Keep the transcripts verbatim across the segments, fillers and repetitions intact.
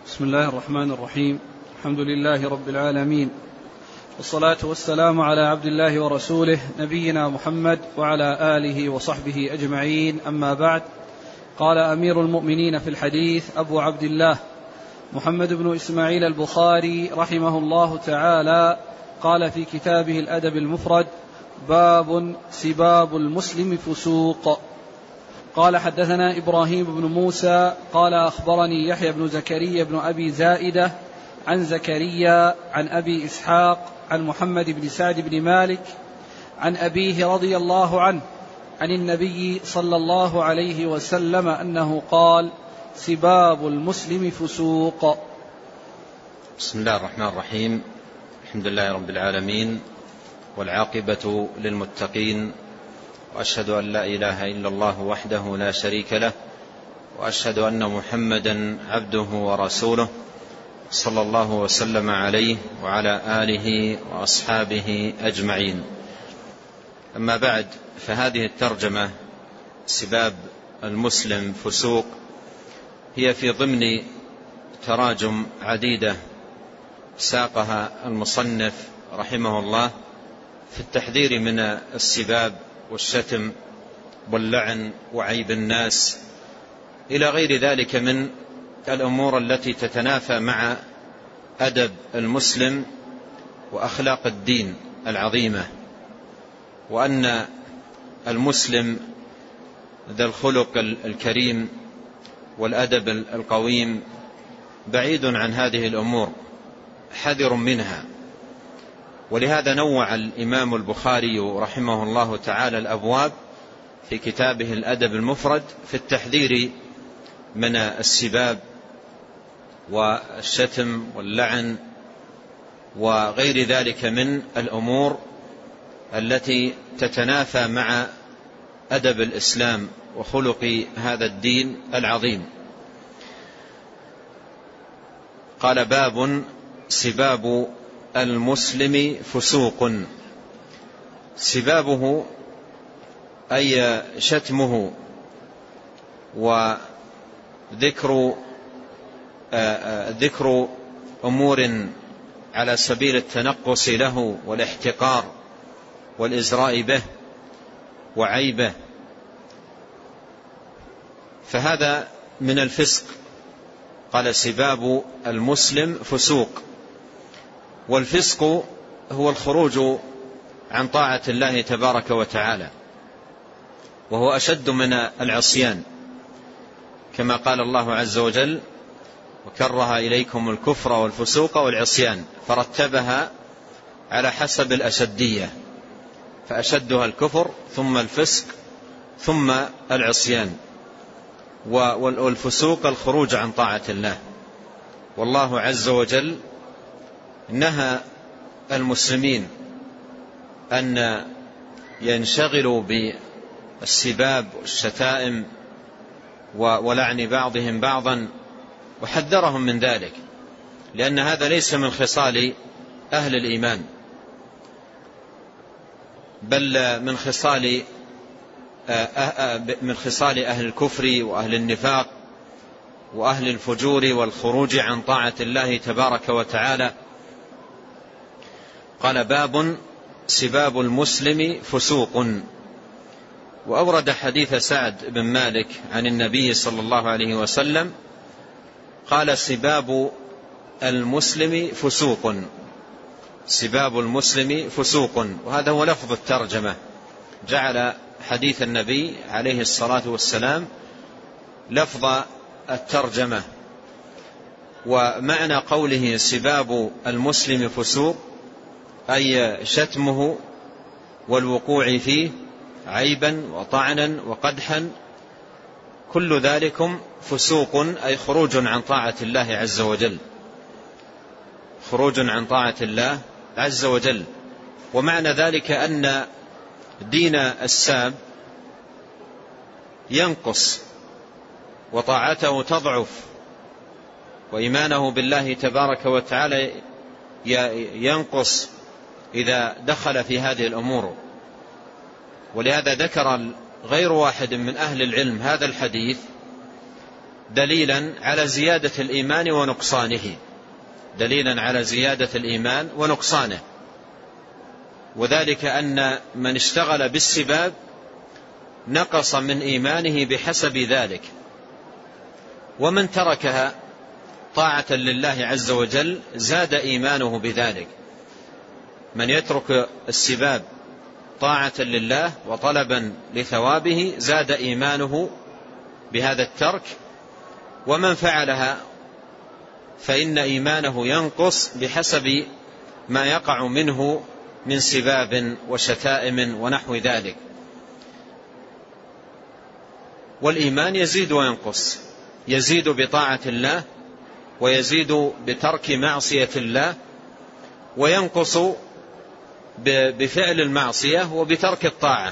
بسم الله الرحمن الرحيم. الحمد لله رب العالمين، والصلاة والسلام على عبد الله ورسوله نبينا محمد وعلى آله وصحبه أجمعين، أما بعد. قال أمير المؤمنين في الحديث أبو عبد الله محمد بن إسماعيل البخاري رحمه الله تعالى، قال في كتابه الأدب المفرد: باب سباب المسلم فسوق. قال حدثنا إبراهيم بن موسى قال أخبرني يحيى بن زكريا بن أبي زائدة عن زكريا عن أبي إسحاق عن محمد بن سعد بن مالك عن أبيه رضي الله عنه عن النبي صلى الله عليه وسلم أنه قال: سباب المسلم فسوق. بسم الله الرحمن الرحيم. الحمد لله رب العالمين، والعاقبة للمتقين، وأشهد أن لا إله إلا الله وحده لا شريك له، وأشهد أن محمدا عبده ورسوله، صلى الله وسلم عليه وعلى آله وأصحابه أجمعين. أما بعد، فهذه الترجمة سباب المسلم فسوق هي في ضمن تراجم عديدة ساقها المصنف رحمه الله في التحذير من السباب والشتم واللعن وعيب الناس إلى غير ذلك من الأمور التي تتنافى مع أدب المسلم وأخلاق الدين العظيمة، وأن المسلم ذا الخلق الكريم والأدب القويم بعيد عن هذه الأمور، حذر منها. ولهذا نوع الإمام البخاري رحمه الله تعالى الأبواب في كتابه الأدب المفرد في التحذير من السباب والشتم واللعن وغير ذلك من الأمور التي تتنافى مع أدب الإسلام وخلق هذا الدين العظيم. قال: باب سباب المسلم فسوق. سبابه أي شتمه وذكر ذكر أمور على سبيل التنقص له والاحتقار والإزراء به وعيبه، فهذا من الفسق. قال: سباب المسلم فسوق. والفسق هو الخروج عن طاعة الله تبارك وتعالى، وهو أشد من العصيان، كما قال الله عز وجل: وكره إليكم الكفر والفسوق والعصيان، فرتبها على حسب الأشدية، فأشدها الكفر ثم الفسق ثم العصيان. والفسوق الخروج عن طاعة الله. والله عز وجل نهى المسلمين أن ينشغلوا بالسباب والشتائم ولعن بعضهم بعضا، وحذرهم من ذلك، لأن هذا ليس من خصال أهل الإيمان، بل من خصال من خصال أهل الكفر وأهل النفاق وأهل الفجور والخروج عن طاعة الله تبارك وتعالى. قال: باب سباب المسلم فسوق. وأورد حديث سعد بن مالك عن النبي صلى الله عليه وسلم قال: سباب المسلم فسوق. سباب المسلم فسوق. وهذا هو لفظ الترجمة، جعل حديث النبي عليه الصلاة والسلام لفظ الترجمة. ومعنى قوله سباب المسلم فسوق أي شتمه والوقوع فيه عيبا وطعنا وقدحا، كل ذلكم فسوق، أي خروج عن طاعة الله عز وجل، خروج عن طاعة الله عز وجل. ومعنى ذلك أن دين الساب ينقص وطاعته تضعف، وإيمانه بالله تبارك وتعالى ينقص إذا دخل في هذه الأمور. ولهذا ذكر غير واحد من أهل العلم هذا الحديث دليلا على زيادة الإيمان ونقصانه، دليلا على زيادة الإيمان ونقصانه، وذلك أن من اشتغل بالسباب نقص من إيمانه بحسب ذلك، ومن تركها طاعة لله عز وجل زاد إيمانه بذلك. من يترك السباب طاعة لله وطلبا لثوابه زاد إيمانه بهذا الترك، ومن فعلها فإن إيمانه ينقص بحسب ما يقع منه من سباب وشتائم ونحو ذلك. والإيمان يزيد وينقص، يزيد بطاعة الله ويزيد بترك معصية الله، وينقص بفعل المعصية وبترك الطاعة.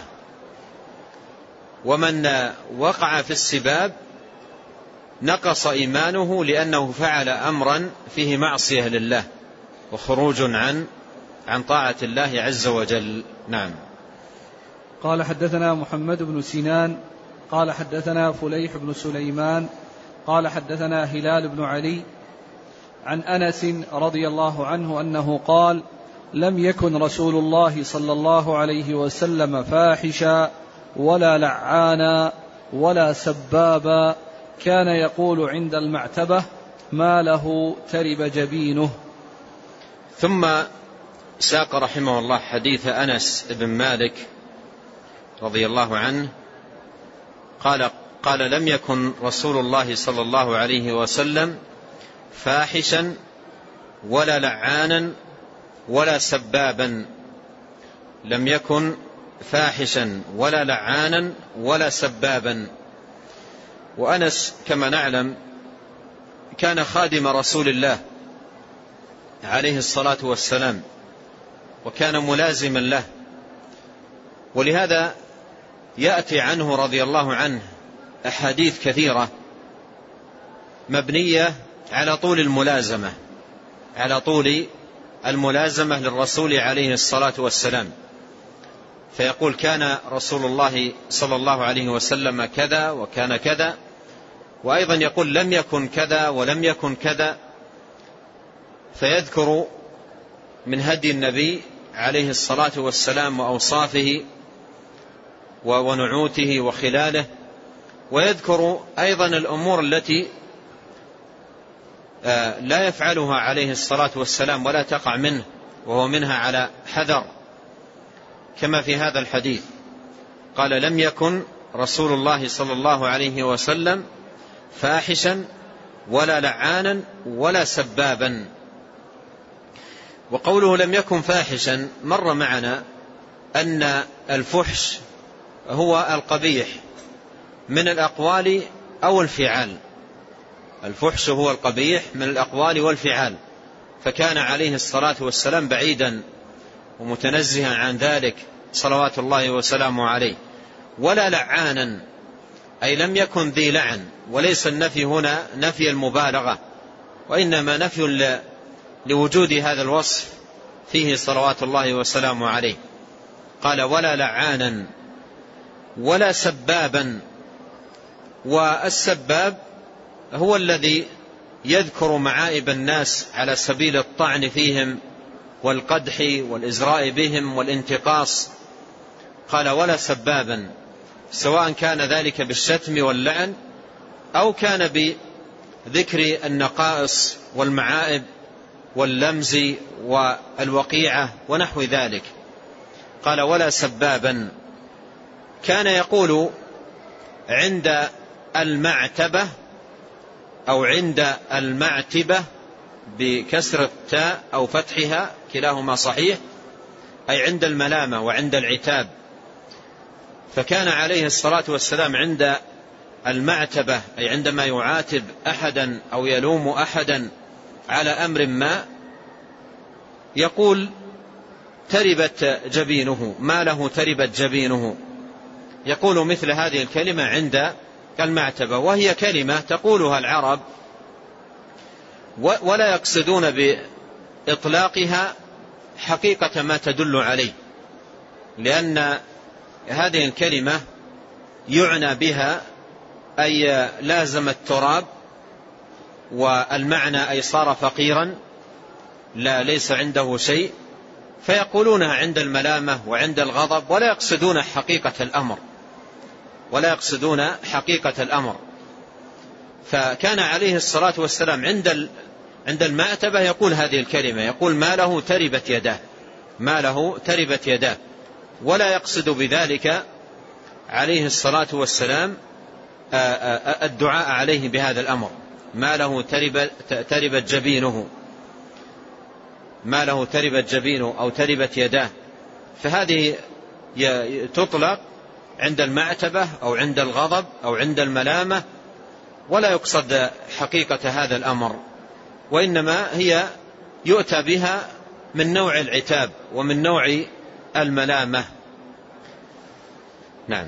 ومن وقع في السباب نقص إيمانه لأنه فعل أمرا فيه معصية لله وخروج عن عن طاعة الله عز وجل. نعم. قال حدثنا محمد بن سنان قال حدثنا فليح بن سليمان قال حدثنا هلال بن علي عن أنس رضي الله عنه أنه قال: لم يكن رسول الله صلى الله عليه وسلم فاحشا ولا لعانا ولا سبابا، كان يقول عند المعتبة: ما له ترب جبينه. ثم ساق رحمه الله حديث أنس بن مالك رضي الله عنه قال قال لم يكن رسول الله صلى الله عليه وسلم فاحشا ولا لعانا ولا سبابا، لم يكن فاحشا ولا لعانا ولا سبابا. وأنس كما نعلم كان خادم رسول الله عليه الصلاة والسلام، وكان ملازما له، ولهذا يأتي عنه رضي الله عنه أحاديث كثيرة مبنية على طول الملازمة على طول الملازمة للرسول عليه الصلاة والسلام، فيقول: كان رسول الله صلى الله عليه وسلم كذا وكان كذا، وأيضا يقول: لم يكن كذا ولم يكن كذا، فيذكر من هدي النبي عليه الصلاة والسلام وأوصافه ونعوته وخلاله، ويذكر أيضا الأمور التي لا يفعلها عليه الصلاة والسلام ولا تقع منه وهو منها على حذر، كما في هذا الحديث قال: لم يكن رسول الله صلى الله عليه وسلم فاحشا ولا لعانا ولا سبابا. وقوله لم يكن فاحشا مر معنا أن الفحش هو القبيح من الأقوال أو الفعال، الفحش هو القبيح من الأقوال والفعال، فكان عليه الصلاة والسلام بعيدا ومتنزها عن ذلك صلوات الله وسلامه عليه. ولا لعانا أي لم يكن ذي لعن، وليس النفي هنا نفي المبالغة، وإنما نفي لوجود هذا الوصف فيه صلوات الله وسلامه عليه. قال: ولا لعانا ولا سبابا. والسباب هو الذي يذكر معائب الناس على سبيل الطعن فيهم والقدح والإزراء بهم والانتقاص. قال: ولا سبابا، سواء كان ذلك بالشتم واللعن أو كان بذكر النقائص والمعائب واللمز والوقيعة ونحو ذلك. قال: ولا سبابا. كان يقول عند المعتبة أو عند المعتبة بكسر التاء أو فتحها كلاهما صحيح، أي عند الملامة وعند العتاب. فكان عليه الصلاة والسلام عند المعتبة أي عندما يعاتب أحدا أو يلوم أحدا على أمر ما يقول: تربت جبينه، ما له تربت جبينه. يقول مثل هذه الكلمة عند المعتبة، وهي كلمة تقولها العرب ولا يقصدون بإطلاقها حقيقة ما تدل عليه، لأن هذه الكلمة يعنى بها أي لازم التراب والمعنى أي صار فقيرا لا ليس عنده شيء، فيقولونها عند الملامة وعند الغضب ولا يقصدون حقيقة الأمر ولا يقصدون حقيقة الأمر. فكان عليه الصلاة والسلام عند عند المأتبة يقول هذه الكلمة، يقول ما له تربت يداه، ما له تربت يداه، ولا يقصد بذلك عليه الصلاة والسلام الدعاء عليه بهذا الأمر، ما له تربت جبينه، ما له تربت جبينه أو تربت يداه. فهذه تطلق عند المعتبة أو عند الغضب أو عند الملامة، ولا يقصد حقيقة هذا الأمر، وإنما هي يؤتى بها من نوع العتاب ومن نوع الملامة. نعم.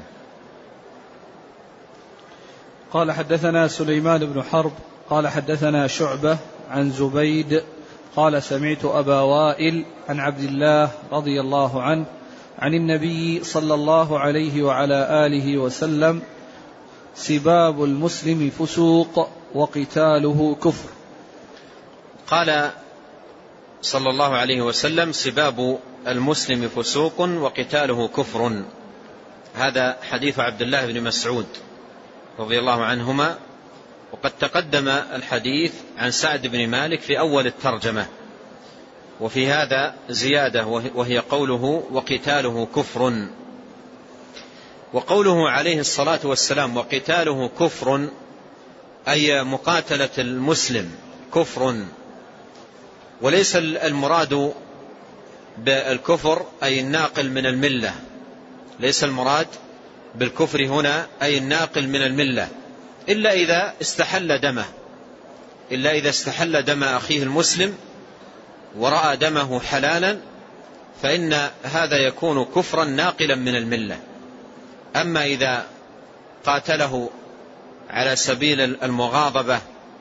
قال حدثنا سليمان بن حرب قال حدثنا شعبة عن زبيد قال سمعت أبا وائل عن عبد الله رضي الله عنه عن النبي صلى الله عليه وعلى آله وسلم: سباب المسلم فسوق وقتاله كفر. قال صلى الله عليه وسلم: سباب المسلم فسوق وقتاله كفر. هذا حديث عبد الله بن مسعود رضي الله عنهما، وقد تقدم الحديث عن سعد بن مالك في أول الترجمة، وفي هذا زيادة وهي قوله وقتاله كفر. وقوله عليه الصلاة والسلام وقتاله كفر أي مقاتلة المسلم كفر، وليس المراد بالكفر أي الناقل من الملة، ليس المراد بالكفر هنا أي الناقل من الملة، إلا إذا استحل دمه، إلا إذا استحل دم أخيه المسلم ورأى دمه حلالا، فإن هذا يكون كفرا ناقلا من الملة. أما إذا قاتله على سبيل المغاضبة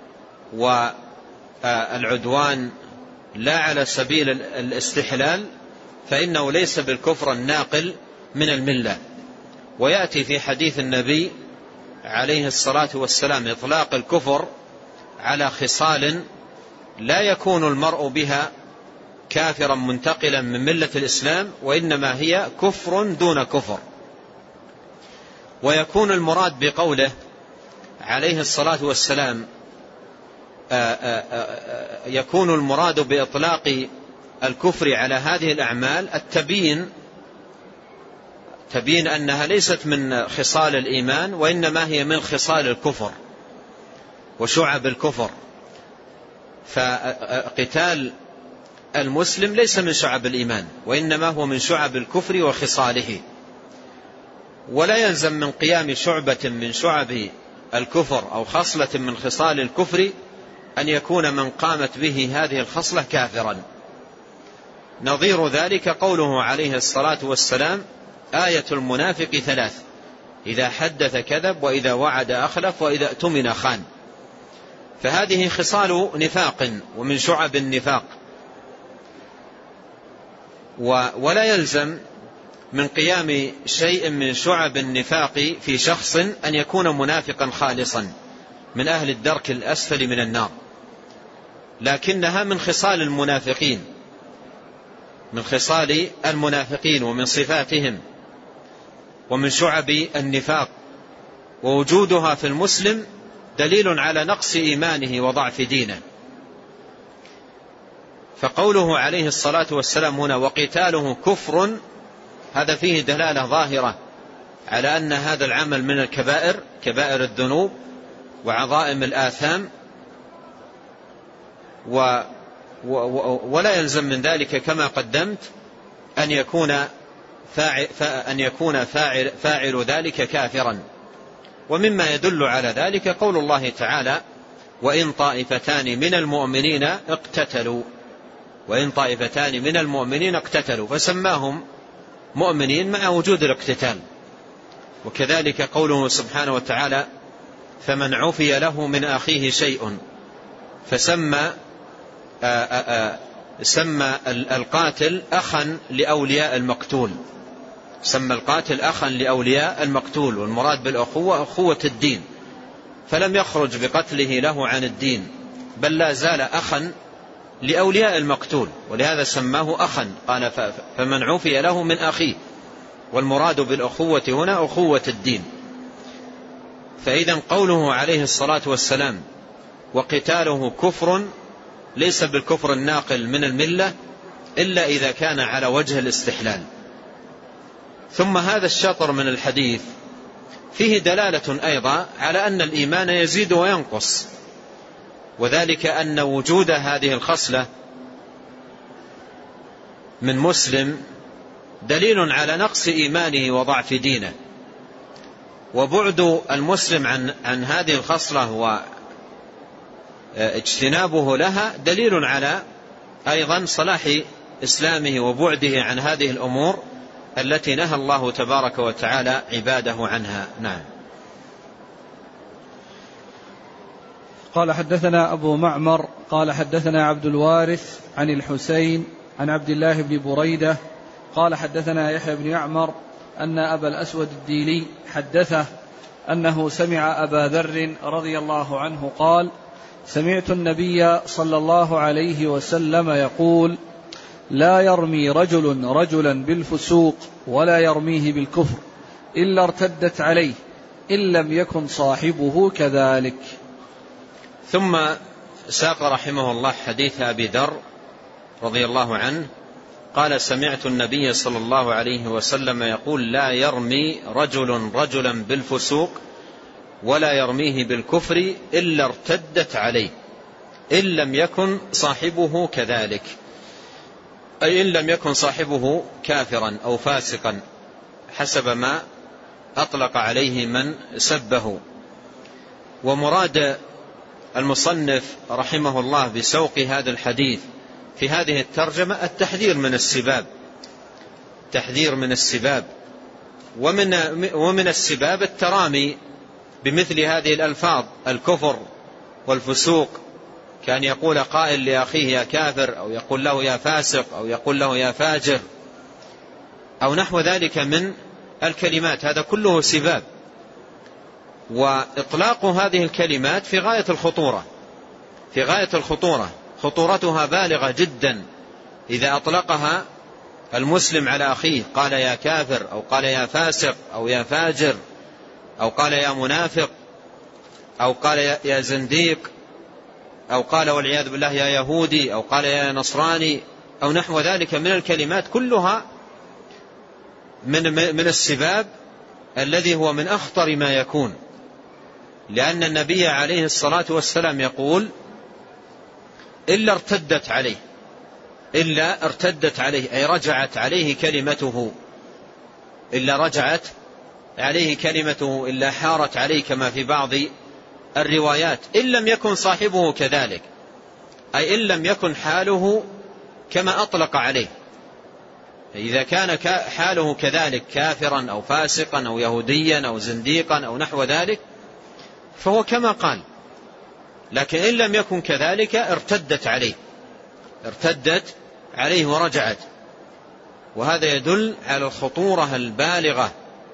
والعدوان لا على سبيل الاستحلال فإنه ليس بالكفر الناقل من الملة. ويأتي في حديث النبي عليه الصلاة والسلام إطلاق الكفر على خصال لا يكون المرء بها كافرا منتقلا من ملة الإسلام، وإنما هي كفر دون كفر. ويكون المراد بقوله عليه الصلاة والسلام آآ آآ يكون المراد بإطلاق الكفر على هذه الأعمال التبيين، تبين أنها ليست من خصال الإيمان، وإنما هي من خصال الكفر وشعب الكفر. فقتال المسلم ليس من شعب الإيمان، وإنما هو من شعب الكفر وخصاله. ولا يلزم من قيام شعبة من شعب الكفر أو خصلة من خصال الكفر أن يكون من قامت به هذه الخصلة كافرا. نظير ذلك قوله عليه الصلاة والسلام: آية المنافق ثلاث: إذا حدث كذب، وإذا وعد أخلف، وإذا اؤتمن خان. فهذه خصال نفاق ومن شعب النفاق. ولا يلزم من قيام شيء من شعب النفاق في شخص أن يكون منافقا خالصا من أهل الدرك الأسفل من النار، لكنها من خصال المنافقين، من خصال المنافقين ومن صفاتهم ومن شعب النفاق. ووجودها في المسلم دليل على نقص إيمانه وضعف دينه. فقوله عليه الصلاة والسلام هنا وقتاله كفر، هذا فيه دلالة ظاهرة على أن هذا العمل من الكبائر، كبائر الذنوب وعظائم الآثام، و ولا يلزم من ذلك كما قدمت أن يكون فاعل, أن يكون فاعل, فاعل ذلك كافرا. ومما يدل على ذلك قول الله تعالى: وإن طائفتان من المؤمنين اقتتلوا، وإن طائفتان من المؤمنين اقتتلوا، فسماهم مؤمنين مع وجود الاقتتال. وكذلك قوله سبحانه وتعالى: فمن عفي له من أخيه شيء، فسمى آآ آآ سمى القاتل أخا لأولياء المقتول، سمى القاتل أخا لأولياء المقتول، والمراد بالأخوة أخوة الدين، فلم يخرج بقتله له عن الدين، بل لا زال أخا لأولياء المقتول، ولهذا سماه أخا، قال فمن عفي له من أخيه، والمراد بالأخوة هنا أخوة الدين. فإذا قوله عليه الصلاة والسلام وقتاله كفر ليس بالكفر الناقل من الملة إلا إذا كان على وجه الاستحلال. ثم هذا الشطر من الحديث فيه دلالة أيضا على أن الإيمان يزيد وينقص، وذلك أن وجود هذه الخصلة من مسلم دليل على نقص إيمانه وضعف دينه، وبعد المسلم عن, عن هذه الخصلة واجتنابه لها دليل على أيضا صلاح إسلامه وبعده عن هذه الأمور التي نهى الله تبارك وتعالى عباده عنها. نعم. قال حدثنا أبو معمر قال حدثنا عبد الوارث عن الحسين عن عبد الله بن بريدة قال حدثنا يحيى بن يعمر أن أبا الأسود الديلي حدثه أنه سمع أبا ذر رضي الله عنه قال سمعت النبي صلى الله عليه وسلم يقول لا يرمي رجل رجلا بالفسوق ولا يرميه بالكفر إلا ارتدت عليه إن لم يكن صاحبه كذلك. ثم ساق رحمه الله حديث أبي ذر رضي الله عنه قال سمعت النبي صلى الله عليه وسلم يقول لا يرمي رجل رجلا بالفسوق ولا يرميه بالكفر إلا ارتدت عليه إن لم يكن صاحبه كذلك، أي إن لم يكن صاحبه كافرا أو فاسقا حسب ما أطلق عليه من سبه. ومراد المصنف رحمه الله بسوق هذا الحديث في هذه الترجمة التحذير من السباب، تحذير من السباب، ومن, ومن السباب الترامي بمثل هذه الألفاظ الكفر والفسوق، كان يقول قائل لأخيه يا كافر، أو يقول له يا فاسق، أو يقول له يا فاجر، أو نحو ذلك من الكلمات، هذا كله سباب. وإطلاق هذه الكلمات في غاية الخطورة، في غاية الخطورة، خطورتها بالغة جدا إذا أطلقها المسلم على أخيه، قال يا كافر أو قال يا فاسق أو يا فاجر أو قال يا منافق أو قال يا زنديق أو قال والعياذ بالله يا يهودي أو قال يا نصراني أو نحو ذلك من الكلمات، كلها من من السباب الذي هو من أخطر ما يكون، لأن النبي عليه الصلاة والسلام يقول إلا ارتدت عليه، إلا ارتدت عليه أي رجعت عليه كلمته، إلا رجعت عليه كلمته، إلا حارت عليه كما في بعض الروايات، إن لم يكن صاحبه كذلك، أي إن لم يكن حاله كما أطلق عليه. إذا كان حاله كذلك كافرا أو فاسقا أو يهوديا أو زنديقا أو نحو ذلك فهو كما قال، لكن إن لم يكن كذلك ارتدت عليه، ارتدت عليه ورجعت. وهذا يدل على الخطورة البالغة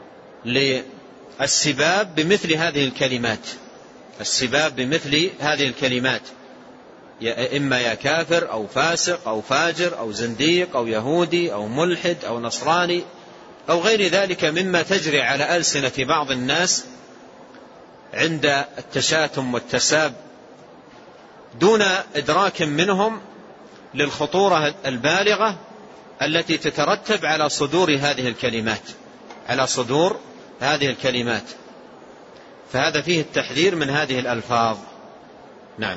للسباب بمثل هذه الكلمات، السباب بمثل هذه الكلمات، يا إما يا كافر أو فاسق أو فاجر أو زنديق أو يهودي أو ملحد أو نصراني أو غير ذلك مما تجري على ألسنة بعض الناس عند التشاتم والتساب دون إدراك منهم للخطورة البالغة التي تترتب على صدور هذه الكلمات، على صدور هذه الكلمات. فهذا فيه التحذير من هذه الألفاظ. نعم.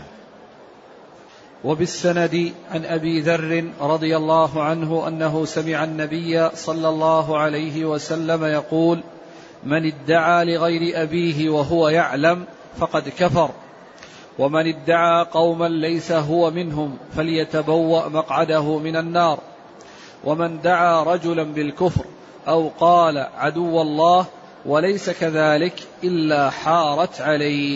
وبالسند عن أبي ذر رضي الله عنه أنه سمع النبي صلى الله عليه وسلم يقول من ادعى لغير أبيه وهو يعلم فقد كفر، ومن ادعى قوما ليس هو منهم فليتبوأ مقعده من النار، ومن دعا رجلا بالكفر أو قال عدو الله وليس كذلك إلا حارت عليه.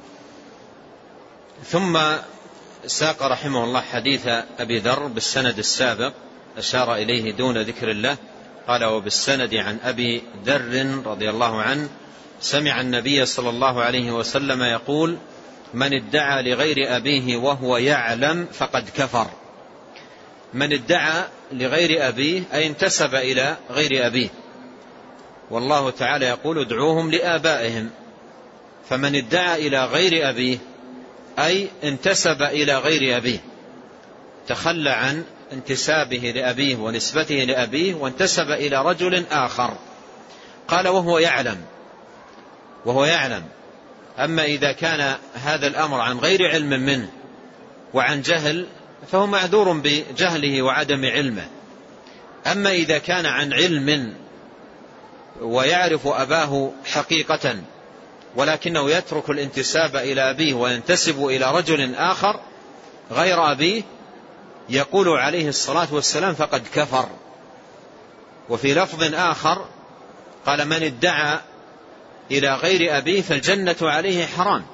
ثم ساق رحمه الله حديث أبي ذر بالسند السابق أشار إليه دون ذكر الله، قال وبالسند عن أبي ذر رضي الله عنه سمع النبي صلى الله عليه وسلم يقول من ادعى لغير أبيه وهو يعلم فقد كفر. من ادعى لغير أبيه أي انتسب إلى غير أبيه، والله تعالى يقول ادعوهم لآبائهم، فمن ادعى إلى غير أبيه أي انتسب إلى غير أبيه، تخلى عن انتسابه لأبيه ونسبته لأبيه وانتسب إلى رجل آخر. قال وهو يعلم، وهو يعلم. أما إذا كان هذا الأمر عن غير علم منه وعن جهل فهو معذور بجهله وعدم علمه. أما إذا كان عن علم ويعرف أباه حقيقة ولكنه يترك الانتساب إلى أبيه وينتسب إلى رجل آخر غير أبيه، يقول عليه الصلاة والسلام فقد كفر. وفي لفظ آخر قال من ادعى إلى غير أبيه فالجنة عليه حرام،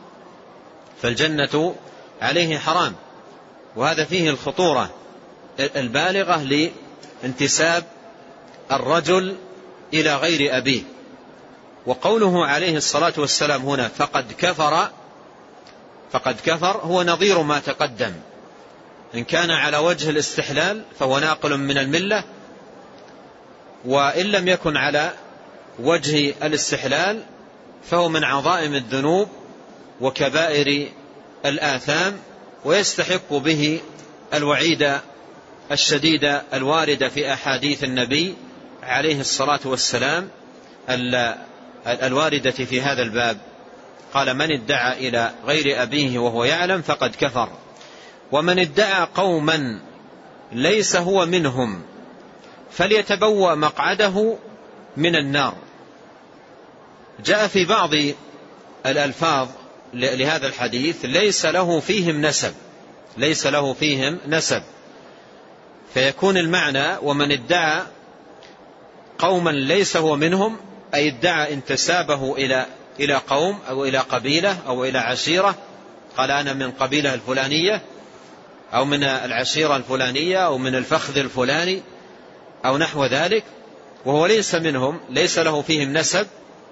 فالجنة عليه حرام. وهذا فيه الخطورة البالغة لانتساب الرجل إلى غير أبيه. وقوله عليه الصلاة والسلام هنا فقد كفر، فقد كفر هو نظير ما تقدم. إن كان على وجه الاستحلال فهو ناقل من الملة، وإن لم يكن على وجه الاستحلال فهو من عظائم الذنوب وكبائر الآثام، ويستحق به الوعيد الشديد الوارد في أحاديث النبي عليه الصلاة والسلام الواردة في هذا الباب. قال من ادعى إلى غير أبيه وهو يعلم فقد كفر. ومن ادعى قوما ليس هو منهم فليتبوأ مقعده من النار. جاء في بعض الألفاظ لهذا الحديث ليس له فيهم نسب، ليس له فيهم نسب، فيكون المعنى ومن ادعى قوما ليس هو منهم أي ادعى انتسابه إلى إلى قوم أو إلى قبيلة أو إلى عشيرة، قال أنا من قبيلة الفلانية أو من العشيرة الفلانية أو من الفخذ الفلاني أو نحو ذلك، وهو ليس منهم، ليس له فيهم نسب،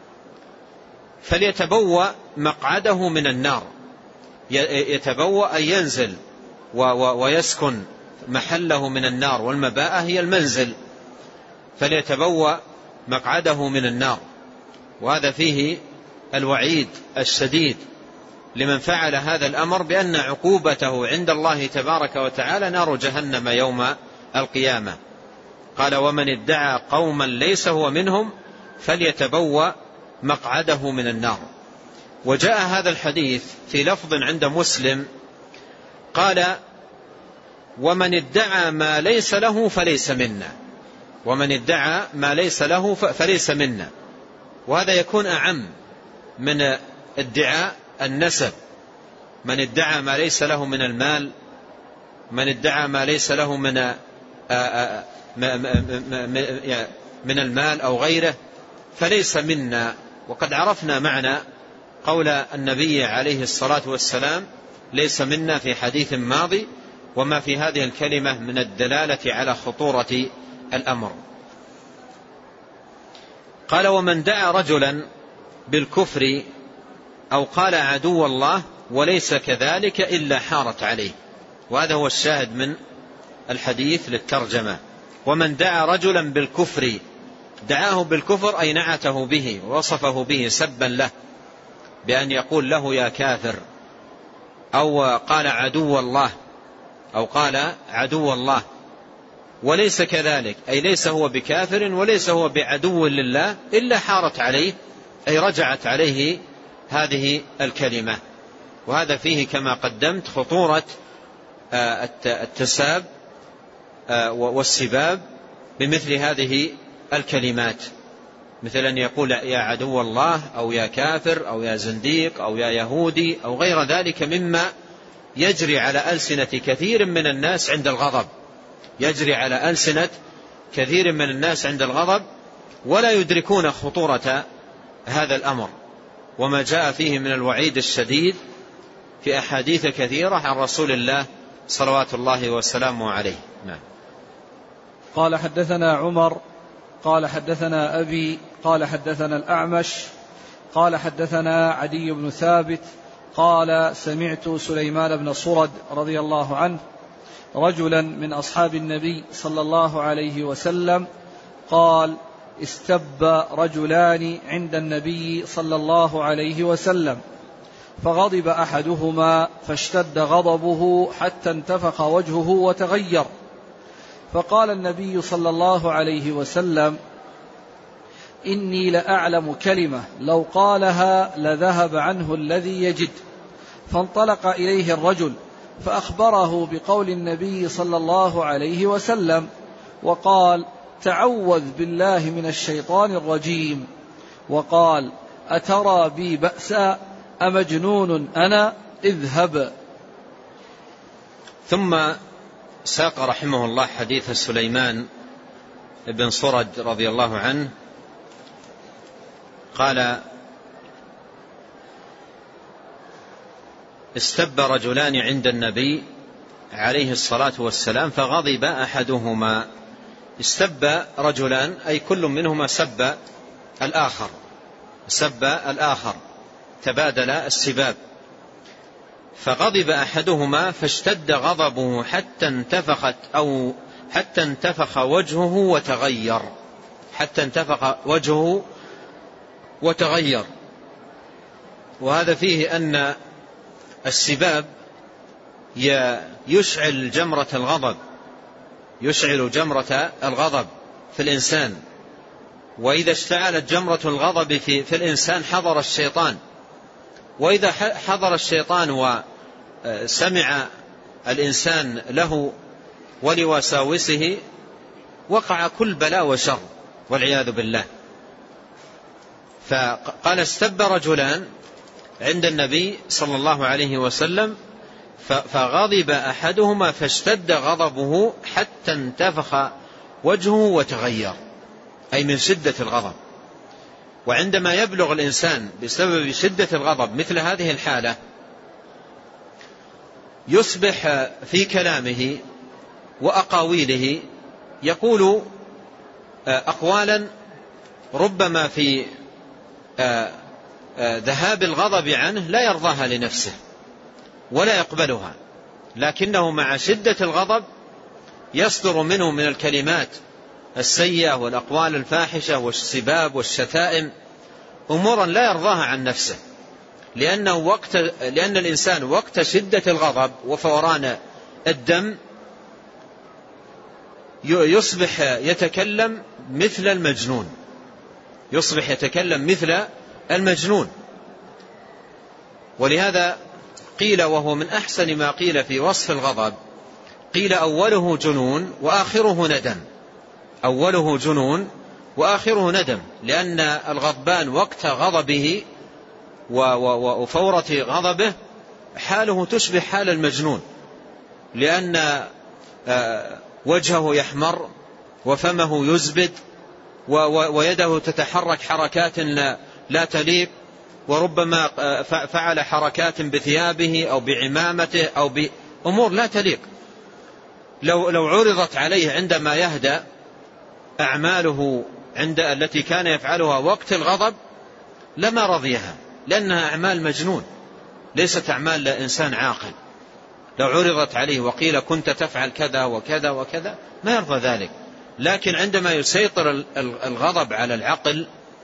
فليتبوأ مقعده من النار. يتبوأ أي ينزل ويسكن محله من النار، والمباءة هي المنزل، فليتبوأ مقعده من النار. وهذا فيه الوعيد الشديد لمن فعل هذا الأمر بأن عقوبته عند الله تبارك وتعالى نار جهنم يوم القيامة. قال ومن ادعى قوما ليس هو منهم فليتبوأ مقعده من النار. وجاء هذا الحديث في لفظ عند مسلم قال ومن ادعى ما ليس له فليس منا، ومن ادعى ما ليس له فليس منا. وهذا يكون أعم من ادعاء النسب. من ادعى ما ليس له من المال، من ادعى ما ليس له من من المال أو غيره فليس منا. وقد عرفنا معنى قول النبي عليه الصلاة والسلام ليس منا في حديث ماضي، وما في هذه الكلمة من الدلالة على خطورة الأمر. قال ومن دعا رجلا بالكفر أو قال عدو الله وليس كذلك إلا حارت عليه. وهذا هو الشاهد من الحديث للترجمة. ومن دعا رجلا بالكفر، دعاه بالكفر أي نعته به ووصفه به سبا له بأن يقول له يا كافر، أو قال عدو الله، أو قال عدو الله وليس كذلك أي ليس هو بكافر وليس هو بعدو لله إلا حارت عليه أي رجعت عليه هذه الكلمة. وهذا فيه كما قدمت خطورة التساب والسباب بمثل هذه الكلمات، مثل أن يقول يا عدو الله أو يا كافر أو يا زنديق أو يا يهودي أو غير ذلك مما يجري على ألسنة كثير من الناس عند الغضب، يجري على ألسنة كثير من الناس عند الغضب ولا يدركون خطورة هذا الأمر وما جاء فيه من الوعيد الشديد في أحاديث كثيرة عن رسول الله صلوات الله وسلامه عليه. نعم. قال حدثنا عمر قال حدثنا أبي قال حدثنا الأعمش قال حدثنا عدي بن ثابت قال: سمعت سليمان بن صرد رضي الله عنه رجلا من أصحاب النبي صلى الله عليه وسلم قال: استب رجلان عند النبي صلى الله عليه وسلم، فغضب أحدهما فاشتد غضبه حتى انتفخ وجهه وتغير، فقال النبي صلى الله عليه وسلم: إني لأعلم كلمة لو قالها لذهب عنه الذي يجد. فانطلق إليه الرجل فأخبره بقول النبي صلى الله عليه وسلم، وقال: تعوذ بالله من الشيطان الرجيم. وقال: أترى بي بأسا أمجنون أنا؟ اذهب. ثم ساق رحمه الله حديث سليمان بن صرد رضي الله عنه قال: استب رجلان عند النبي عليه الصلاة والسلام فغضب أحدهما. استب رجلان أي كل منهما سب الآخر، سب الآخر، تبادل السباب. فغضب أحدهما فاشتد غضبه حتى انتفخت أو حتى انتفخ وجهه وتغير، حتى انتفخ وجهه وتغير. وهذا فيه أن السباب يشعل جمرة الغضب، يشعل جمرة الغضب في الإنسان. وإذا اشتعلت جمرة الغضب في, في الإنسان حضر الشيطان، وإذا حضر الشيطان وسمع الإنسان له ولوساوسه وقع كل بلاء وشر والعياذ بالله. فقال: استب رجلان عند النبي صلى الله عليه وسلم فغضب أحدهما فاشتد غضبه حتى انتفخ وجهه وتغير، أي من شدة الغضب. وعندما يبلغ الإنسان بسبب شدة الغضب مثل هذه الحالة يصبح في كلامه وأقاويله يقول أقوالا ربما في ذهاب الغضب عنه لا يرضاها لنفسه ولا يقبلها، لكنه مع شدة الغضب يصدر منه من الكلمات السيئة والأقوال الفاحشة والسباب والشتائم أمورا لا يرضاها عن نفسه، لأنه وقت لأن الإنسان وقت شدة الغضب وفوران الدم يصبح يتكلم مثل المجنون، يصبح يتكلم مثل المجنون. ولهذا قيل، وهو من أحسن ما قيل في وصف الغضب، قيل: أوله جنون وآخره ندم. أوله جنون وآخره ندم، لأن الغضبان وقت غضبه وفورة غضبه حاله تشبه حال المجنون، لأن وجهه يحمر وفمه يزبد ويده تتحرك حركات لا تليق، وربما فعل حركات بثيابه أو بعمامته أو بأمور لا تليق. لو لو عرضت عليه عندما يهدأ أعماله عند التي كان يفعلها وقت الغضب لما رضيها، لأنها أعمال مجنون ليست أعمال إنسان عاقل. لو عرضت عليه وقيل كنت تفعل كذا وكذا وكذا ما يرضى ذلك. لكن عندما يسيطر الغضب على العقل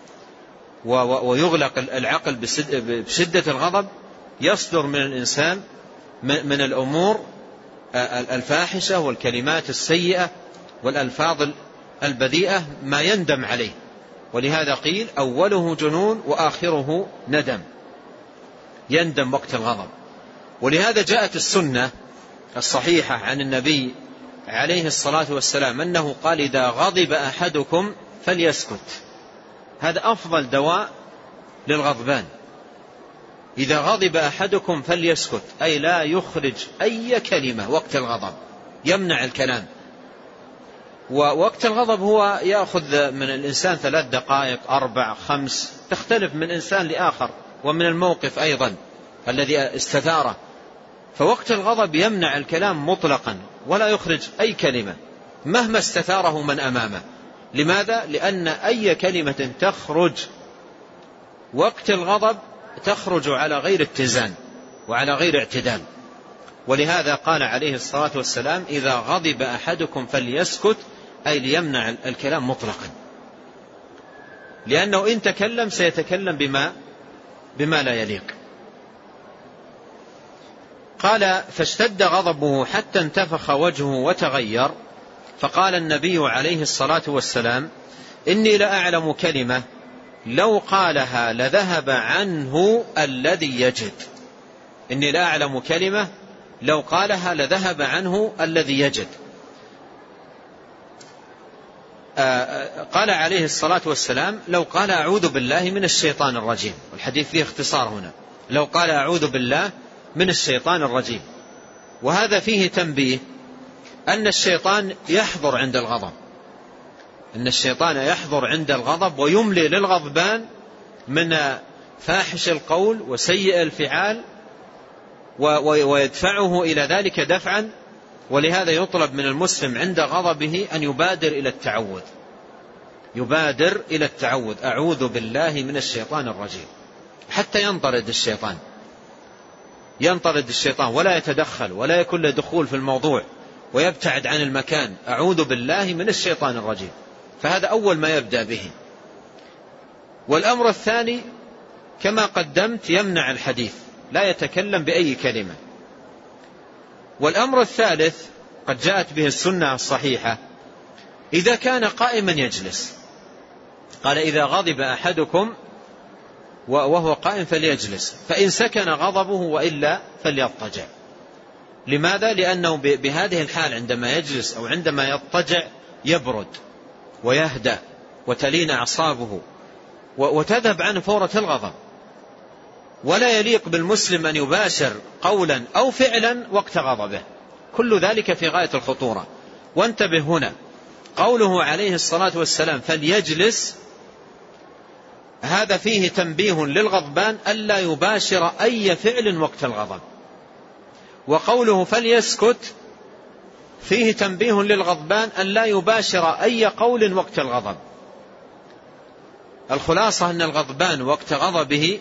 ويغلق العقل بشدة الغضب يصدر من الإنسان من الأمور الفاحشة والكلمات السيئة والألفاظ البذيئة ما يندم عليه. ولهذا قيل: أوله جنون وآخره ندم، يندم وقت الغضب. ولهذا جاءت السنة الصحيحة عن النبي عليه الصلاة والسلام أنه قال: إذا غضب أحدكم فليسكت. هذا أفضل دواء للغضبان. إذا غضب أحدكم فليسكت، أي لا يخرج أي كلمة وقت الغضب، يمنع الكلام. ووقت الغضب هو يأخذ من الإنسان ثلاث دقائق أربع خمس، تختلف من إنسان لآخر ومن الموقف أيضا الذي استثاره. فوقت الغضب يمنع الكلام مطلقا ولا يخرج أي كلمة مهما استثاره من أمامه. لماذا؟ لأن أي كلمة تخرج وقت الغضب تخرج على غير اتزان، وعلى غير اعتدال. ولهذا قال عليه الصلاة والسلام إذا غضب أحدكم فليسكت، أي ليمنع الكلام مطلقا، لأنه إن تكلم سيتكلم بما, بما لا يليق. قال فاشتد غضبه حتى انتفخ وجهه وتغير، فقال النبي عليه الصلاة والسلام إني لأعلم كلمة لو قالها لذهب عنه الذي يجد. إني لأعلم كلمة لو قالها لذهب عنه الذي يجد. قال عليه الصلاة والسلام لو قال أعوذ بالله من الشيطان الرجيم، والحديث فيه اختصار هنا، لو قال أعوذ بالله من الشيطان الرجيم. وهذا فيه تنبيه أن الشيطان يحضر عند الغضب، أن الشيطان يحضر عند الغضب ويملي للغضبان من فاحش القول وسيء الفعال ويدفعه إلى ذلك دفعا. ولهذا يطلب من المسلم عند غضبه أن يبادر إلى التعوذ، يبادر إلى التعوذ، أعوذ بالله من الشيطان الرجيم، حتى ينطرد الشيطان، ينطرد الشيطان ولا يتدخل ولا يكون له دخول في الموضوع ويبتعد عن المكان. أعوذ بالله من الشيطان الرجيم، فهذا أول ما يبدأ به. والأمر الثاني كما قدمت يمنع الحديث، لا يتكلم بأي كلمة. والأمر الثالث قد جاءت به السنة الصحيحة، إذا كان قائما يجلس. قال إذا غضب أحدكم وهو قائم فليجلس، فإن سكن غضبه وإلا فليضطجع. لماذا؟ لأنه بهذه الحال عندما يجلس أو عندما يضطجع يبرد ويهدأ وتلين أعصابه وتذهب عنه فورة الغضب. ولا يليق بالمسلم أن يباشر قولا أو فعلا وقت غضبه، كل ذلك في غاية الخطورة. وانتبه هنا، قوله عليه الصلاة والسلام فليجلس، هذا فيه تنبيه للغضبان ألا يباشر أي فعل وقت الغضب. وقوله فليسكت فيه تنبيه للغضبان ألا يباشر أي قول وقت الغضب. الخلاصة أن الغضبان وقت غضبه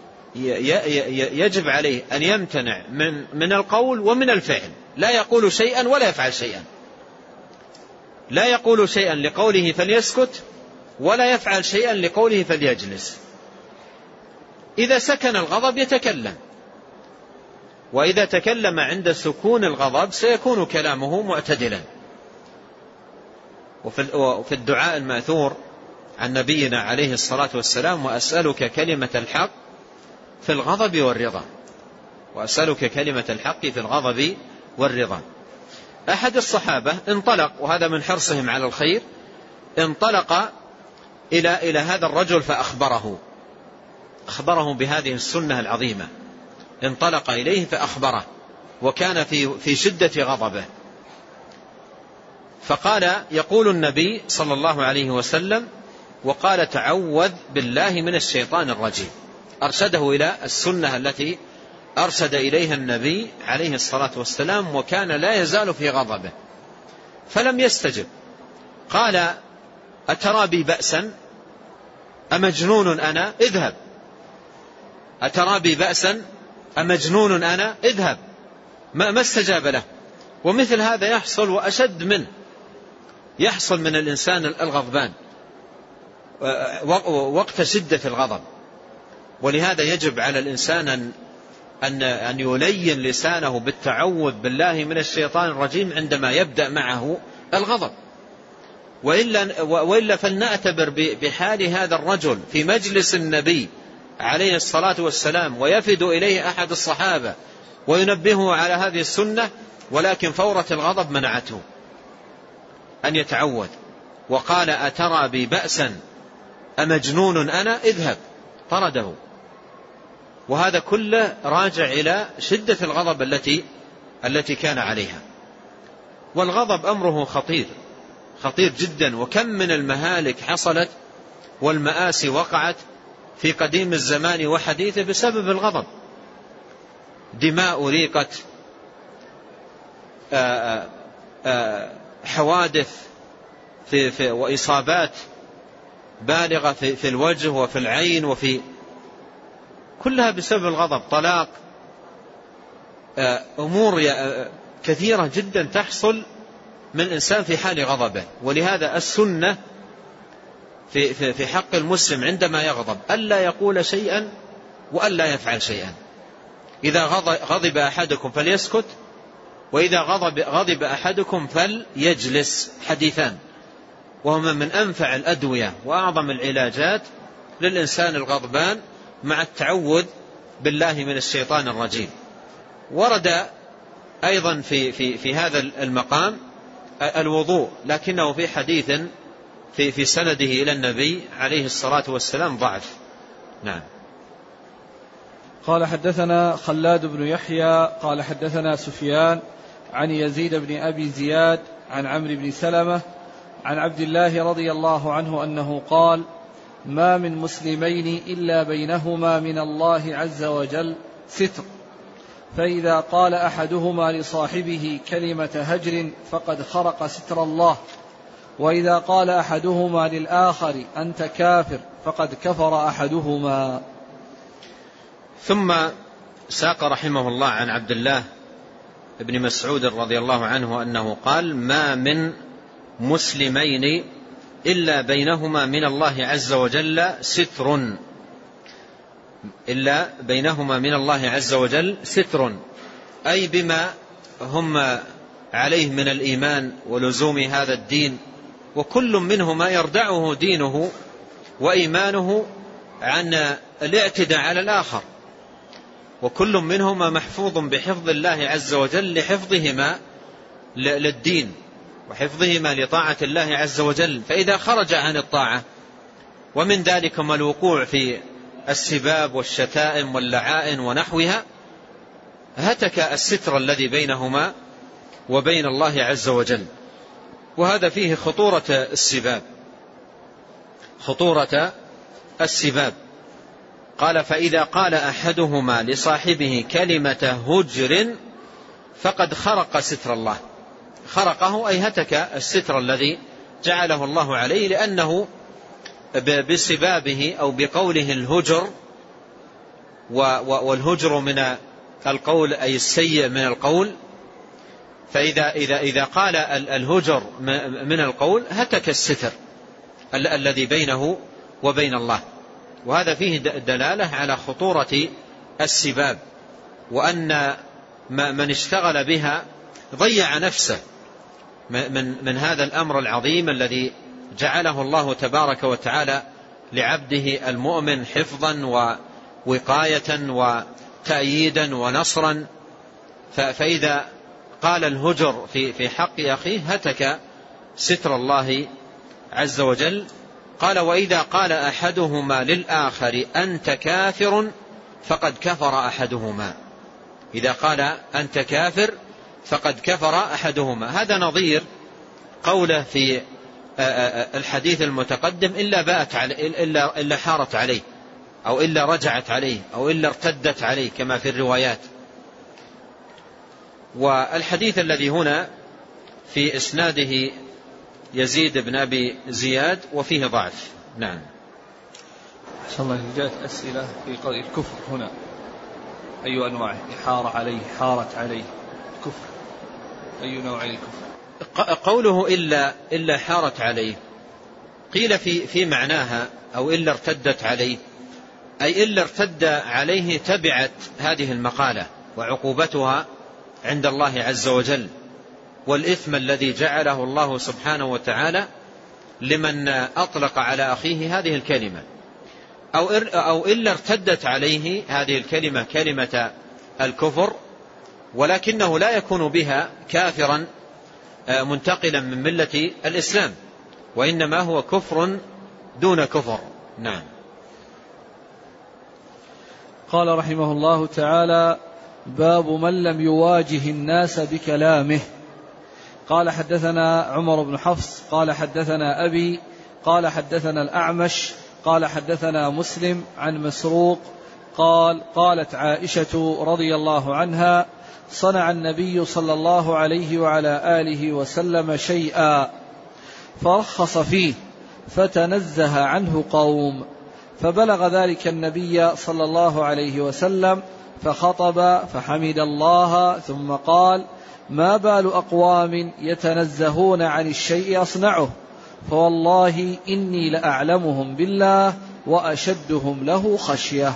يجب عليه أن يمتنع من من القول ومن الفعل، لا يقول شيئا ولا يفعل شيئا، لا يقول شيئا لقوله فليسكت ولا يفعل شيئا لقوله فليجلس. إذا سكن الغضب يتكلم، وإذا تكلم عند سكون الغضب سيكون كلامه معتدلا. وفي الدعاء الماثور عن نبينا عليه الصلاة والسلام وأسألك كلمة الحق في الغضب والرضا، وأسألك كلمة الحق في الغضب والرضا. أحد الصحابة انطلق، وهذا من حرصهم على الخير، انطلق إلى إلى هذا الرجل فأخبره، أخبره بهذه السنة العظيمة، انطلق إليه فأخبره، وكان في في شدة غضبه. فقال يقول النبي صلى الله عليه وسلم وقال تعوذ بالله من الشيطان الرجيم، أرشده إلى السنة التي أرشد إليها النبي عليه الصلاة والسلام، وكان لا يزال في غضبه فلم يستجب. قال أترى بي بأسا أمجنون أنا؟ اذهب. أترى بي بأسا أمجنون أنا؟ اذهب. ما, ما استجاب له. ومثل هذا يحصل وأشد منه، يحصل من الإنسان الغضبان وقت شدة الغضب. ولهذا يجب على الإنسان أن أن أن يلين لسانه بالتعوذ بالله من الشيطان الرجيم عندما يبدأ معه الغضب. وإلا, وإلا فلنعتبر بحال هذا الرجل في مجلس النبي عليه الصلاة والسلام، ويفد إليه أحد الصحابة وينبهه على هذه السنة، ولكن فورة الغضب منعته أن يتعوذ. وقال أترى بي بأسا أمجنون أنا؟ اذهب. طرده. وهذا كله راجع إلى شدة الغضب التي التي كان عليها. والغضب أمره خطير خطير جدا، وكم من المهالك حصلت والمآسي وقعت في قديم الزمان وحديثه بسبب الغضب. دماء ريقت، آآ آآ حوادث في في وإصابات بالغة في, في الوجه وفي العين، وفي كلها بسبب الغضب. طلاق أمور كثيرة جدا تحصل من الإنسان في حال غضبه. ولهذا السنة في, في, في حق المسلم عندما يغضب ألا يقول شيئا وألا يفعل شيئا. إذا غضب أحدكم فليسكت، وإذا غضب, غضب أحدكم فليجلس. حديثان وهما من أنفع الأدوية وأعظم العلاجات للإنسان الغضبان مع التعوذ بالله من الشيطان الرجيم. ورد أيضا في, في, في هذا المقام الوضوء، لكنه في حديث في, في سنده إلى النبي عليه الصلاة والسلام ضعف. نعم. قال حدثنا خلاد بن يحيى قال حدثنا سفيان عن يزيد بن أبي زياد عن عمرو بن سلمة عن عبد الله رضي الله عنه أنه قال: ما من مسلمين إلا بينهما من الله عز وجل ستر، فإذا قال أحدهما لصاحبه كلمة هجر فقد خرق ستر الله، وإذا قال أحدهما للآخر أنت كافر فقد كفر أحدهما. ثم ساق رحمه الله عن عبد الله بن مسعود رضي الله عنه أنه قال: ما من مسلمين إلا بينهما من الله عز وجل ستر، إلا بينهما من الله عز وجل ستر، أي بما هم عليه من الإيمان ولزوم هذا الدين، وكل منهما يردعه دينه وإيمانه عن الاعتداء على الآخر، وكل منهما محفوظ بحفظ الله عز وجل لحفظهما للدين وحفظهما لطاعة الله عز وجل. فإذا خرج عن الطاعة، ومن ذلك ما الوقوع في السباب والشتائم واللعائن ونحوها، هتك الستر الذي بينهما وبين الله عز وجل. وهذا فيه خطورة السباب، خطورة السباب. قال: فإذا قال أحدهما لصاحبه كلمة هجر فقد خرق ستر الله. خرقه أي هتك الستر الذي جعله الله عليه، لأنه بسبابه أو بقوله الهجر، والهجر من القول أي السيء من القول، فإذا إذا إذا قال الهجر من القول هتك الستر الذي بينه وبين الله. وهذا فيه دلالة على خطورة السباب، وأن من اشتغل بها ضيع نفسه من من هذا الأمر العظيم الذي جعله الله تبارك وتعالى لعبده المؤمن حفظا ووقاية وتأييدا ونصرا. فإذا قال الهجر في في حق أخيه هتك ستر الله عز وجل. قال: وإذا قال أحدهما للآخر أنت كافر فقد كفر أحدهما. إذا قال أنت كافر فقد كفر أحدهما، هذا نظير قوله في الحديث المتقدم: إلا بأت عليه، إلا, إلا حارت عليه، أو إلا رجعت عليه، أو إلا ارتدت عليه، كما في الروايات. والحديث الذي هنا في إسناده يزيد بن أبي زياد وفيه ضعف. نعم. أحسن الله. جاءت أسئلة في قضية الكفر هنا، أي أنواعه؟ حار عليه، حارت عليه، كفر، أي نوع الكفر؟ قوله إلا إلا حارت عليه قيل في في معناها أو إلا ارتدت عليه، أي إلا ارتد عليه تبعت هذه المقالة وعقوبتها عند الله عز وجل، والإثم الذي جعله الله سبحانه وتعالى لمن أطلق على أخيه هذه الكلمة، أو أو إلا ارتدت عليه هذه الكلمة كلمة الكفر، ولكنه لا يكون بها كافرا منتقلا من ملة الإسلام، وإنما هو كفر دون كفر. نعم. قال رحمه الله تعالى: باب من لم يواجه الناس بكلامه. قال: حدثنا عمر بن حفص قال حدثنا أبي قال حدثنا الأعمش قال حدثنا مسلم عن مسروق قال: قالت عائشة رضي الله عنها: صنع النبي صلى الله عليه وعلى آله وسلم شيئا فرخص فيه فتنزه عنه قوم، فبلغ ذلك النبي صلى الله عليه وسلم فخطب فحمد الله ثم قال: ما بال أقوام يتنزهون عن الشيء أصنعه، فوالله إني لأعلمهم بالله وأشدهم له خشية.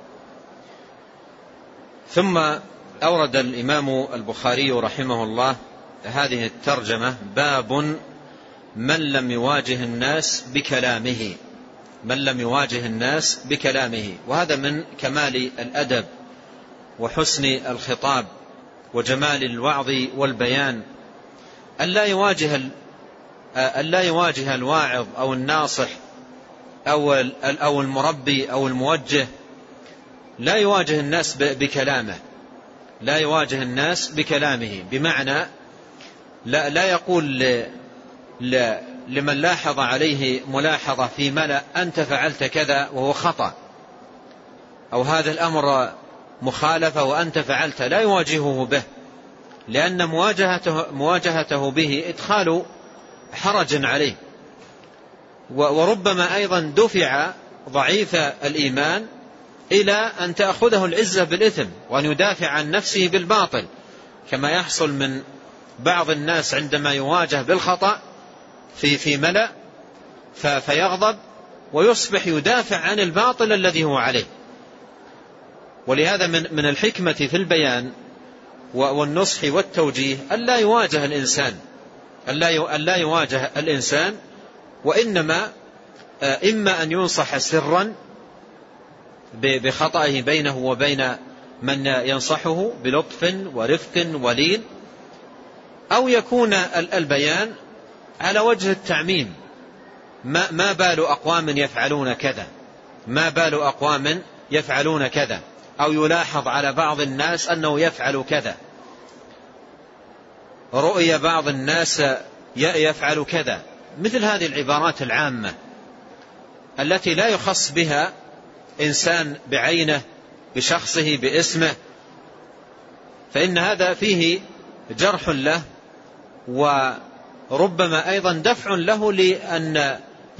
ثم أورد الإمام البخاري رحمه الله هذه الترجمة: باب من لم يواجه الناس بكلامه، من لم يواجه الناس بكلامه. وهذا من كمال الأدب وحسن الخطاب وجمال الوعظ والبيان، أن لا يواجه أن لا يواجه الواعظ أو الناصح أو أو المربي أو الموجه، لا يواجه الناس بكلامه، لا يواجه الناس بكلامه، بمعنى لا لا يقول ل ل لمن لاحظ عليه ملاحظة في ملأ: أنت فعلت كذا وهو خطأ، أو هذا الأمر مخالفة وأنت فعلت، لا يواجهه به، لأن مواجهته, مواجهته به إدخال حرج عليه، وربما أيضا دفع ضعيف الإيمان إلى أن تأخذه العزة بالإثم وأن يدافع عن نفسه بالباطل، كما يحصل من بعض الناس عندما يواجه بالخطأ في في ملأ فيغضب ويصبح يدافع عن الباطل الذي هو عليه. ولهذا من من الحكمة في البيان والنصح والتوجيه ألا يواجه الإنسان ألا يواجه الإنسان وإنما إما أن ينصح سرا بخطأه بينه وبين من ينصحه بلطف ورفق ولين، أو يكون البيان على وجه التعميم: ما, ما بال أقوام يفعلون كذا، ما بال أقوام يفعلون كذا، أو يلاحظ على بعض الناس أنه يفعل كذا، رؤية بعض الناس يفعل كذا. مثل هذه العبارات العامة التي لا يخص بها إنسان بعينه بشخصه باسمه، فإن هذا فيه جرح له، وربما أيضا دفع له لأن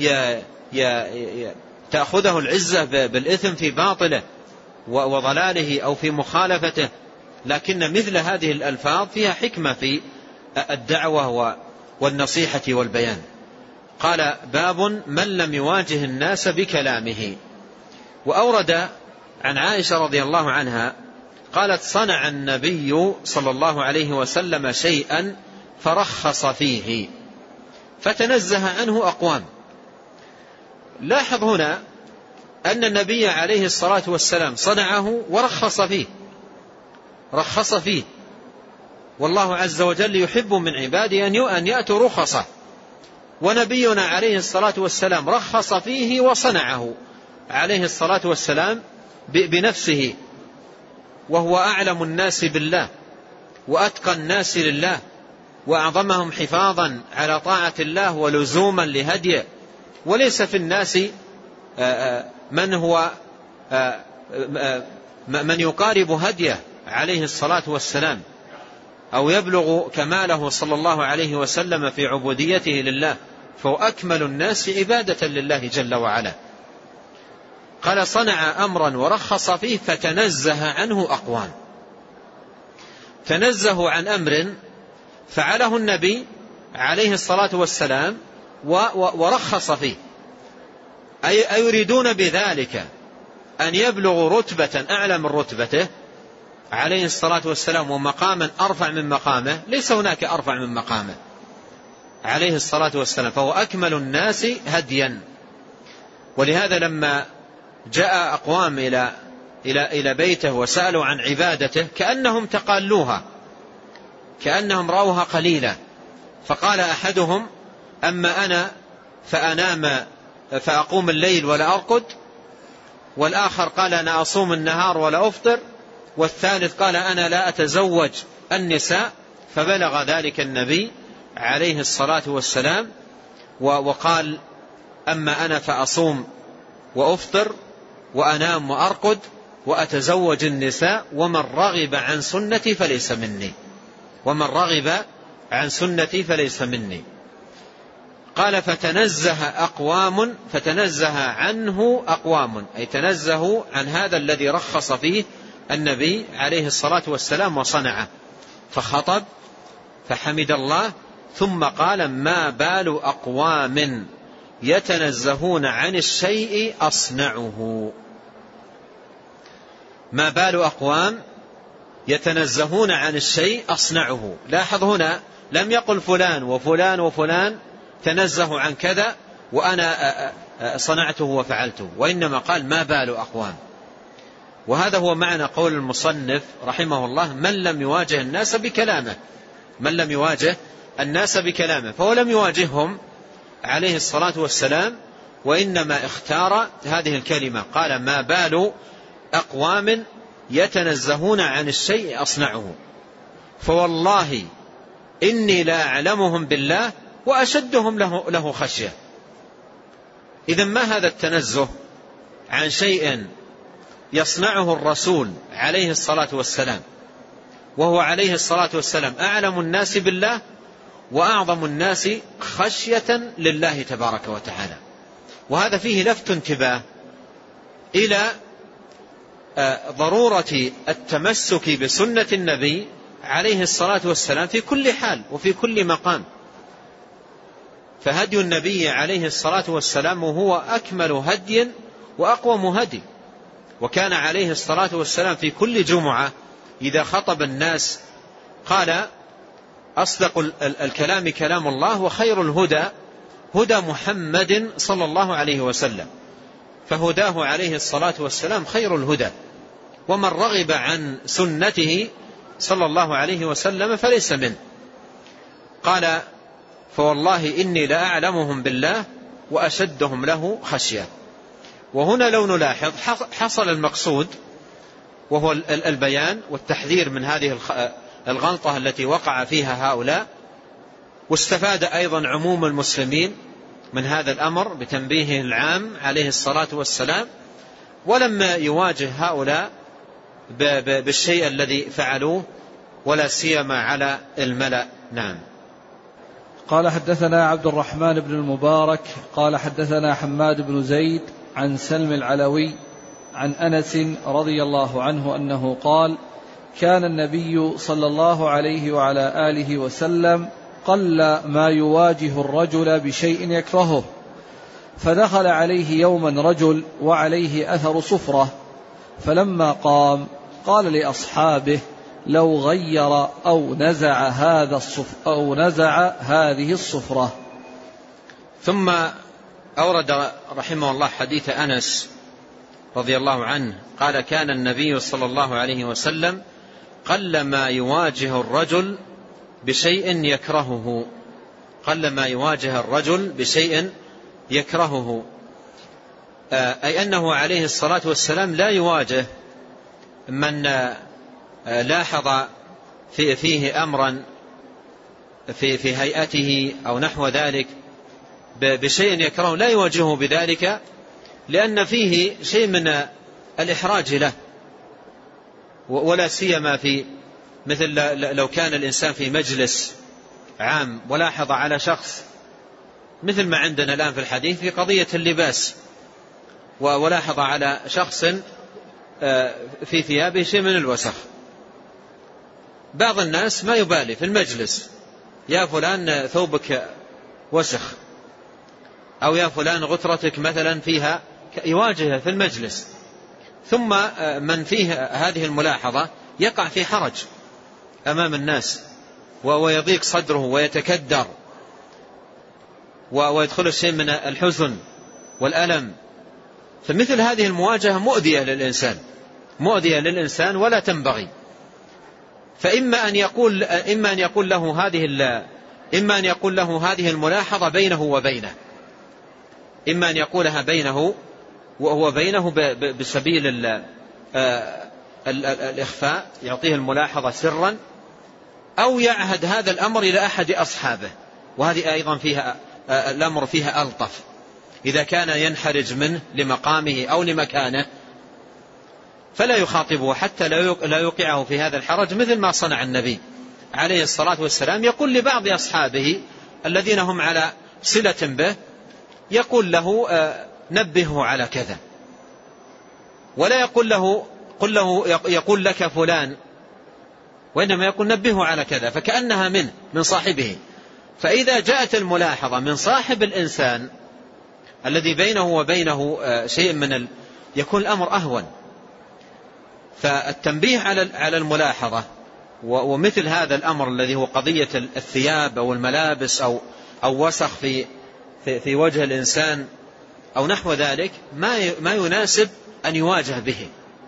تأخذه العزة بالإثم في باطله وضلاله أو في مخالفته. لكن مثل هذه الألفاظ فيها حكمة في الدعوة والنصيحة والبيان. قال: باب من لم يواجه الناس بكلامه. وأورد عن عائشة رضي الله عنها قالت: صنع النبي صلى الله عليه وسلم شيئا فرخص فيه فتنزه عنه أقوام. لاحظ هنا أن النبي عليه الصلاة والسلام صنعه ورخص فيه، رخص فيه، والله عز وجل يحب من عباده أن يأتوا رخصة، ونبينا عليه الصلاة والسلام رخص فيه وصنعه عليه الصلاة والسلام بنفسه، وهو أعلم الناس بالله وأتقى الناس لله وأعظمهم حفاظا على طاعة الله ولزوما لهديه. وليس في الناس من هو من يقارب هديه عليه الصلاة والسلام أو يبلغ كماله صلى الله عليه وسلم في عبوديته لله، فهو أكمل الناس عبادة لله جل وعلا. قال: صنع أمرا ورخص فيه فتنزه عنه أقوام. تنزه عن أمر فعله النبي عليه الصلاة والسلام ورخص فيه، أي يريدون بذلك أن يبلغوا رتبة أعلى من رتبته عليه الصلاة والسلام ومقاما أرفع من مقامه. ليس هناك أرفع من مقامه عليه الصلاة والسلام، فهو أكمل الناس هديا. ولهذا لما جاء أقوام إلى إلى إلى بيته وسألوا عن عبادته كأنهم تقالوها، كأنهم رأوها قليلة، فقال أحدهم: أما أنا فأنام فأقوم الليل ولا أرقد، والآخر قال: أنا أصوم النهار ولا أفطر، والثالث قال: أنا لا أتزوج النساء. فبلغ ذلك النبي عليه الصلاة والسلام وقال: أما أنا فأصوم وأفطر وأنام وأرقد وأتزوج النساء، ومن رغب عن سنتي فليس مني، ومن رغب عن سنتي فليس مني. قال: فتنزه أقوام، فتنزه عنه أقوام، أي تنزهوا عن هذا الذي رخص فيه النبي عليه الصلاة والسلام وصنعه، فخطب فحمد الله ثم قال: ما بال أقوام يتنزهون عن الشيء أصنعه. ما بال أقوام يتنزهون عن الشيء أصنعه. لاحظ هنا لم يقل فلان وفلان وفلان تنزهوا عن كذا وأنا صنعته وفعلته، وإنما قال ما بال أقوام. وهذا هو معنى قول المصنف رحمه الله: من لم يواجه الناس بكلامه، من لم يواجه الناس بكلامه، فهو لم يواجههم عليه الصلاة والسلام، وإنما اختار هذه الكلمة، قال: ما بال أقوام يتنزهون عن الشيء أصنعه، فوالله إني لا أعلمهم بالله وأشدهم له, له خشية. إذن ما هذا التنزه عن شيء يصنعه الرسول عليه الصلاة والسلام، وهو عليه الصلاة والسلام أعلم الناس بالله وأعظم الناس خشية لله تبارك وتعالى. وهذا فيه لفت انتباه إلى ضرورة التمسك بسنة النبي عليه الصلاة والسلام في كل حال وفي كل مقام. فهدي النبي عليه الصلاة والسلام هو أكمل هدي وأقوم هدي. وكان عليه الصلاة والسلام في كل جمعة إذا خطب الناس قال: أصدق الكلام كلام الله وخير الهدى هدى محمد صلى الله عليه وسلم. فهداه عليه الصلاة والسلام خير الهدى، ومن رغب عن سنته صلى الله عليه وسلم فليس منه. قال: فوالله إني لأعلمهم بالله وأشدهم له خشية. وهنا لو نلاحظ حصل المقصود، وهو البيان والتحذير من هذه الغلطة التي وقع فيها هؤلاء، واستفاد أيضا عموم المسلمين من هذا الأمر بتنبيه العام عليه الصلاة والسلام، ولما يواجه هؤلاء بالشيء الذي فعلوه ولا سيما على الملأ. نعم. قال: حدثنا عبد الرحمن بن المبارك قال حدثنا حماد بن زيد عن سلم العلوي عن أنس رضي الله عنه أنه قال: كان النبي صلى الله عليه وعلى آله وسلم قل ما يواجه الرجل بشيء يكرهه، فدخل عليه يوما رجل وعليه أثر صفرة، فلما قام قال لأصحابه: لو غير أو نزع هذا الصف أو نزع هذه الصفرة. ثم أورد رحمه الله حديث أنس رضي الله عنه قال: كان النبي صلى الله عليه وسلم قل ما يواجه الرجل بشيء يكرهه، قل ما يواجه الرجل بشيء يكرهه، أي أنه عليه الصلاة والسلام لا يواجه من لاحظ في فيه أمرا في في هيئته أو نحو ذلك بشيء يكرهه، لا يواجهه بذلك، لأن فيه شيء من الإحراج له، ولا سيما في مثل لو كان الإنسان في مجلس عام ولاحظ على شخص، مثل ما عندنا الآن في الحديث في قضية اللباس، ولاحظ على شخص في ثيابه شيء من الوسخ. بعض الناس ما يبالي في المجلس: يا فلان ثوبك وسخ، أو يا فلان غترتك مثلا فيها، يواجهه في المجلس. ثم من فيه هذه الملاحظة يقع في حرج أمام الناس، ويضيق صدره ويتكدر، ويدخل الشيء من الحزن والألم. فمثل هذه المواجهة مؤذية للإنسان، مؤذية للإنسان ولا تنبغي. فإما أن يقول إما أن يقول له هذه إما أن يقول له هذه الملاحظة بينه وبينه، إما أن يقولها بينه وهو بينه بسبيل الإخفاء، يعطيه الملاحظة سرا، أو يعهد هذا الأمر إلى أحد أصحابه، وهذه أيضا فيها الأمر فيها ألطف. إذا كان ينحرج منه لمقامه أو لمكانه فلا يخاطبه حتى لا يوقعه في هذا الحرج، مثل ما صنع النبي عليه الصلاة والسلام. يقول لبعض أصحابه الذين هم على صلة به، يقول له: نبهه على كذا، ولا يقول له: قل له يقول لك فلان، وإنما يقول نبهه على كذا، فكأنها منه من صاحبه. فإذا جاءت الملاحظة من صاحب الإنسان الذي بينه وبينه شيء من ال... يكون الأمر أهون. فالتنبيه على على الملاحظة ومثل هذا الأمر الذي هو قضية الثياب أو الملابس أو أو وسخ في في, في وجه الإنسان أو نحو ذلك، ما ما يناسب أن يواجه به،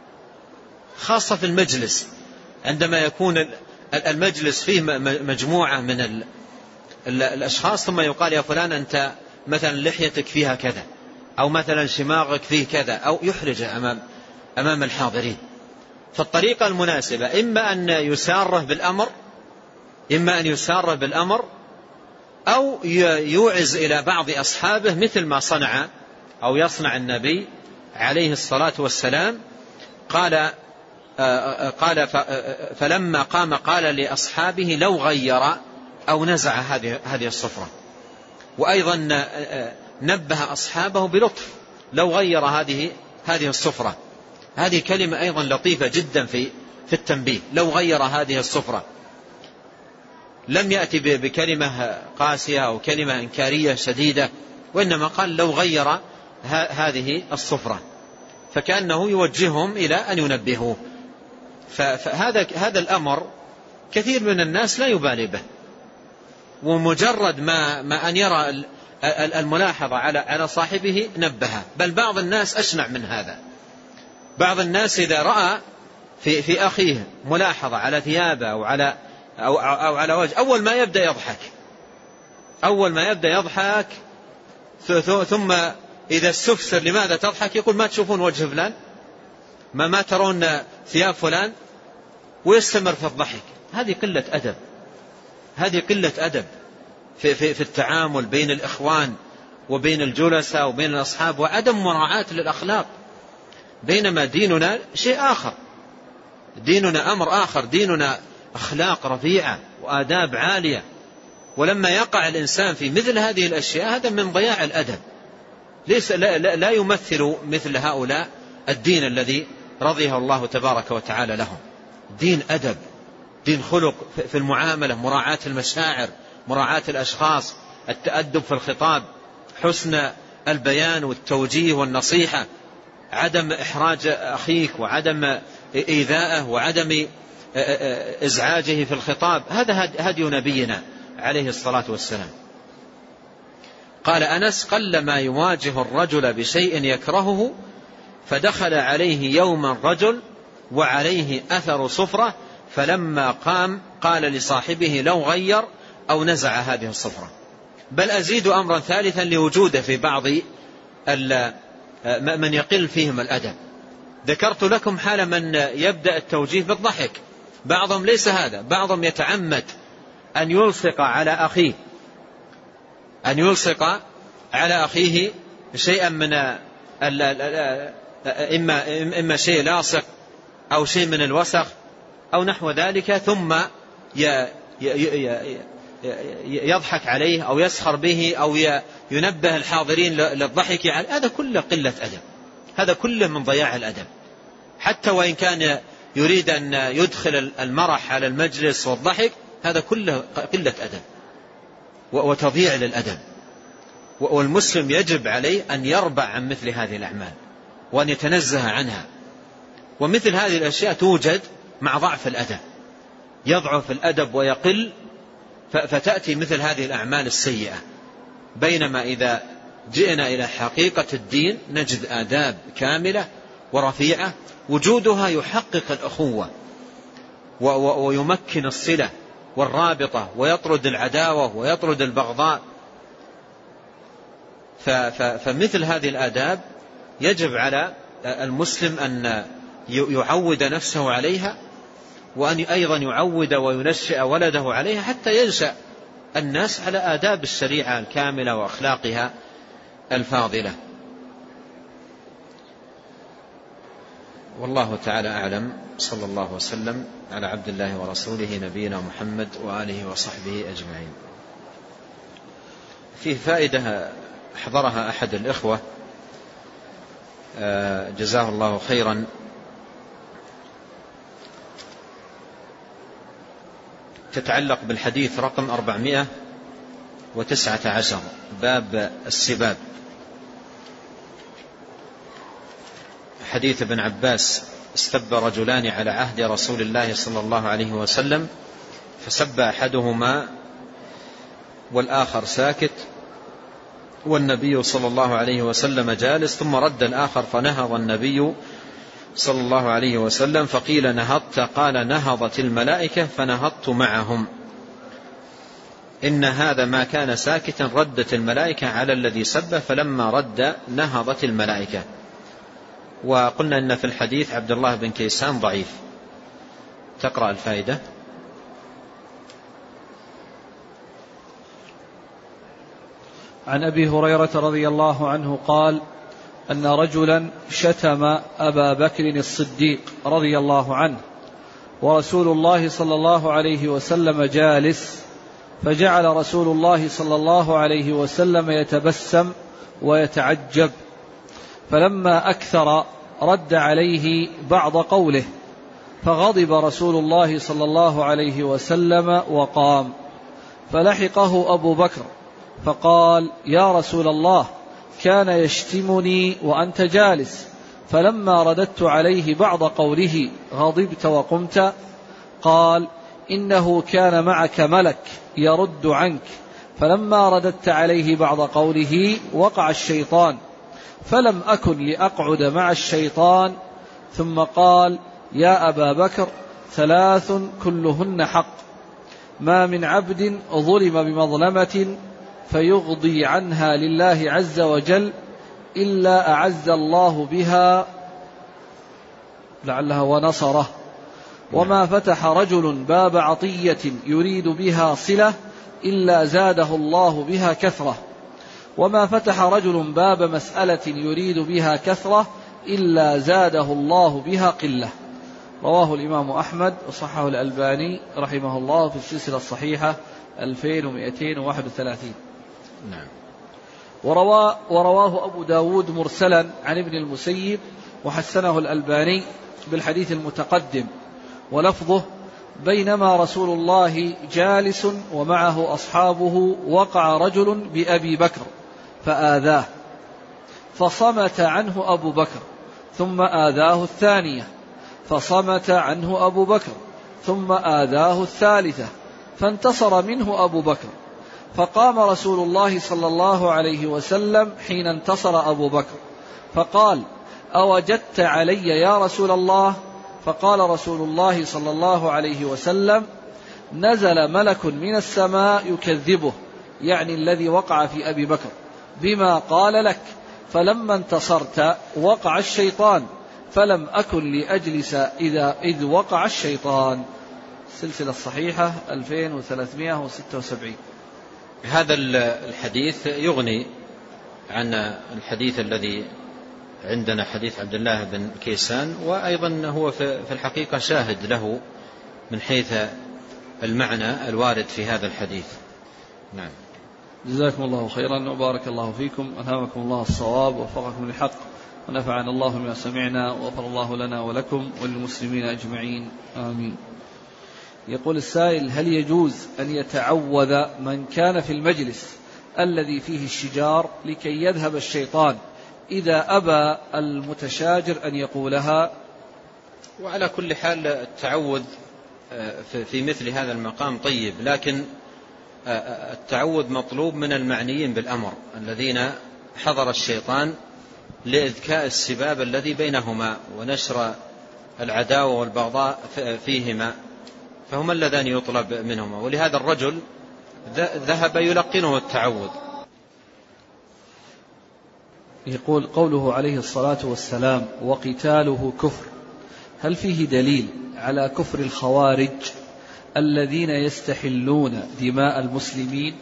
خاصة في المجلس، عندما يكون المجلس فيه مجموعة من الأشخاص ثم يقال يا فلان أنت مثلا لحيتك فيها كذا، أو مثلا شماغك فيه كذا، أو يحرج أمام أمام الحاضرين. فالطريقة المناسبة إما أن يساره بالأمر إما أن يساره بالأمر أو يوعز إلى بعض أصحابه مثل ما صنع أو يصنع النبي عليه الصلاة والسلام. قال قال فلما قام قال لأصحابه لو غير أو نزع هذه هذه الصفرة. وأيضا نبه أصحابه بلطف لو غير هذه هذه الصفرة. هذه كلمة أيضا لطيفة جدا في في التنبيه، لو غير هذه الصفرة. لم يأتي بكلمة قاسية أو كلمة إنكارية شديدة، وإنما قال لو غير هذه الصفرة، فكأنه يوجههم إلى أن ينبهوه. فهذا هذا الأمر كثير من الناس لا يبالي به، ومجرد ما ما أن يرى الملاحظة على على صاحبه نبهه. بل بعض الناس أشنع من هذا، بعض الناس إذا رأى في في أخيه ملاحظة على ثيابه أو على أو أو على وجه، أول ما يبدأ يضحك أول ما يبدأ يضحك ثم إذا استفسر لماذا تضحك يقول ما تشوفون وجه فلان، ما ما ترون ثياب فلان، ويستمر في الضحك. هذه قلة أدب، هذه قلة أدب في, في, في التعامل بين الإخوان وبين الجلساء وبين الأصحاب، وعدم مراعاة للأخلاق. بينما ديننا شيء آخر، ديننا أمر آخر، ديننا أخلاق رفيعة وآداب عالية. ولما يقع الإنسان في مثل هذه الأشياء هذا من ضياع الأدب، ليس لا, لا, لا يمثل مثل هؤلاء الدين الذي رضيه الله تبارك وتعالى لهم. دين أدب، دين خلق في المعاملة، مراعاة المشاعر، مراعاة الأشخاص، التأدب في الخطاب، حسن البيان والتوجيه والنصيحة، عدم إحراج أخيك وعدم إيذائه وعدم إزعاجه في الخطاب. هذا هدي نبينا عليه الصلاة والسلام. قال أنس قل ما يواجه الرجل بشيء يكرهه، فدخل عليه يوما رجل وعليه أثر صفرة، فلما قام قال لصاحبه لو غير أو نزع هذه الصفرة. بل أزيد أمرا ثالثا لوجوده في بعض من يقل فيهم الأدب. ذكرت لكم حال من يبدأ التوجيه بالضحك، بعضهم ليس هذا، بعضهم يتعمد أن يلصق على أخيه أن يلصق على أخيه شيئا من إما, إما شيء لاصق أو شيء من الوسخ أو نحو ذلك، ثم يضحك عليه أو يسخر به أو ينبه الحاضرين للضحك عليه. هذا كله قلة أدب، هذا كله من ضياع الأدب. حتى وإن كان يريد أن يدخل المرح على المجلس والضحك، هذا كله قلة أدب وتضييع للأدب. والمسلم يجب عليه أن يربع عن مثل هذه الأعمال وأن يتنزه عنها. ومثل هذه الأشياء توجد مع ضعف الأدب، يضعف الأدب ويقل، فتأتي مثل هذه الأعمال السيئة. بينما إذا جئنا إلى حقيقة الدين نجد آداب كاملة ورفيعة، وجودها يحقق الأخوة ويمكن الصلة والرابطة ويطرد العداوة ويطرد البغضاء. فمثل هذه الآداب يجب على المسلم أن يعود نفسه عليها، وأن أيضا يعود وينشئ ولده عليها، حتى ينشأ الناس على آداب الشريعة الكاملة وأخلاقها الفاضلة. والله تعالى أعلم. صلى الله وسلم على عبد الله ورسوله نبينا محمد وآله وصحبه أجمعين. فيه فائدة حضرها أحد الإخوة جزاه الله خيرا، تتعلق بالحديث رقم أربعمائة وتسعة عشر، باب السباب. حديث ابن عباس: استب رجلان على عهد رسول الله صلى الله عليه وسلم، فسب أحدهما والآخر ساكت، والنبي صلى الله عليه وسلم جالس، ثم رد الآخر فنهض النبي صلى الله عليه وسلم، فقيل: نهضت؟ قال: نهضت الملائكة فنهضت معهم. إن هذا ما كان ساكتا ردت الملائكة على الذي سب، فلما رد نهضت الملائكة. وقلنا إن في الحديث عبد الله بن كيسان ضعيف. تقرأ الفائدة. عن أبي هريرة رضي الله عنه قال: أن رجلا شتم أبا بكر الصديق رضي الله عنه، ورسول الله صلى الله عليه وسلم جالس، فجعل رسول الله صلى الله عليه وسلم يتبسم ويتعجب، فلما أكثر رد عليه بعض قوله، فغضب رسول الله صلى الله عليه وسلم وقام، فلحقه أبو بكر فقال: يا رسول الله، كان يشتمني وأنت جالس، فلما رددت عليه بعض قوله غضبت وقمت؟ قال: إنه كان معك ملك يرد عنك، فلما رددت عليه بعض قوله وقع الشيطان، فلم أكن لأقعد مع الشيطان. ثم قال: يا أبا بكر، ثلاث كلهن حق، ما من عبد ظلم بمظلمة فيغضي عنها لله عز وجل إلا أعز الله بها لعلها ونصره، وما فتح رجل باب عطية يريد بها صلة إلا زاده الله بها كثرة، وما فتح رجل باب مسألة يريد بها كثرة إلا زاده الله بها قلة. رواه الإمام أحمد وصححه الألباني رحمه الله في السلسلة الصحيحة ألفين ومئتين وواحد وثلاثين. نعم. ورواه, ورواه أبو داود مرسلا عن ابن المسيب وحسنه الألباني بالحديث المتقدم، ولفظه: بينما رسول الله جالس ومعه أصحابه وقع رجل بأبي بكر فآذاه، فصمت عنه أبو بكر، ثم آذاه الثانية، فصمت عنه أبو بكر، ثم آذاه الثالثة، فانتصر منه أبو بكر، فقام رسول الله صلى الله عليه وسلم حين انتصر أبو بكر فقال: أوجدت علي يا رسول الله؟ فقال رسول الله صلى الله عليه وسلم: نزل ملك من السماء يكذبه، يعني الذي وقع في أبي بكر، بما قال لك، فلما انتصرت وقع الشيطان، فلم أكن لأجلس إذا إذ وقع الشيطان. السلسلة الصحيحة ألفين وثلاثمائة وستة وسبعين. هذا الحديث يغني عن الحديث الذي عندنا، حديث عبد الله بن كيسان، وأيضا هو في الحقيقة شاهد له من حيث المعنى الوارد في هذا الحديث. نعم. جزاكم الله خيرا وبارك الله فيكم، ألهمكم الله الصواب ووفقكم للحق، ونفعنا الله بما سمعنا، وغفر الله لنا ولكم وللمسلمين أجمعين، آمين. يقول السائل: هل يجوز أن يتعوذ من كان في المجلس الذي فيه الشجار لكي يذهب الشيطان إذا أبى المتشاجر أن يقولها؟ وعلى كل حال التعوذ في مثل هذا المقام طيب، لكن التعوذ مطلوب من المعنيين بالأمر الذين حضر الشيطان لإذكاء السباب الذي بينهما ونشر العداوة والبغضاء فيهما، فهما اللذان يطلب منهما. ولهذا الرجل ذهب يلقنه التعوذ. يقول: قوله عليه الصلاة والسلام: وقتاله كفر، هل فيه دليل على كفر الخوارج الذين يستحلون دماء المسلمين؟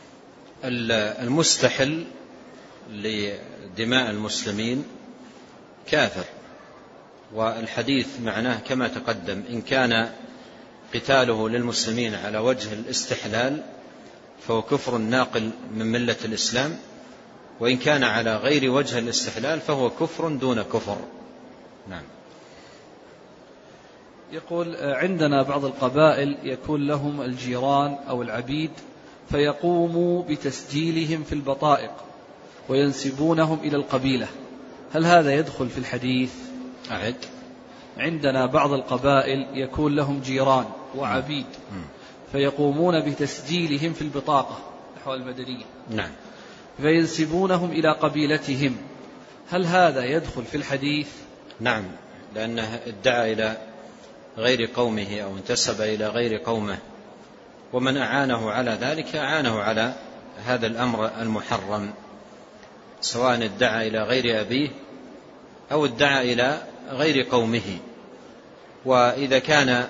المستحل لدماء المسلمين كافر، والحديث معناه كما تقدم: إن كان قتاله للمسلمين على وجه الاستحلال فهو كفر ناقل من ملة الإسلام، وإن كان على غير وجه الاستحلال فهو كفر دون كفر. نعم. يقول عندنا بعض القبائل يكون لهم الجيران أو العبيد فيقوموا بتسجيلهم في البطائق وينسبونهم إلى القبيلة، هل هذا يدخل في الحديث؟ أعد. عندنا بعض القبائل يكون لهم جيران وعبيد فيقومون بتسجيلهم في البطاقة الأحوال المدنية، نعم، فينسبونهم إلى قبيلتهم، هل هذا يدخل في الحديث؟ نعم، لأنه ادعى إلى غير قومه أو انتسب إلى غير قومه، ومن أعانه على ذلك أعانه على هذا الأمر المحرم، سواء ادعى إلى غير أبيه أو ادعى إلى غير قومه. وإذا كان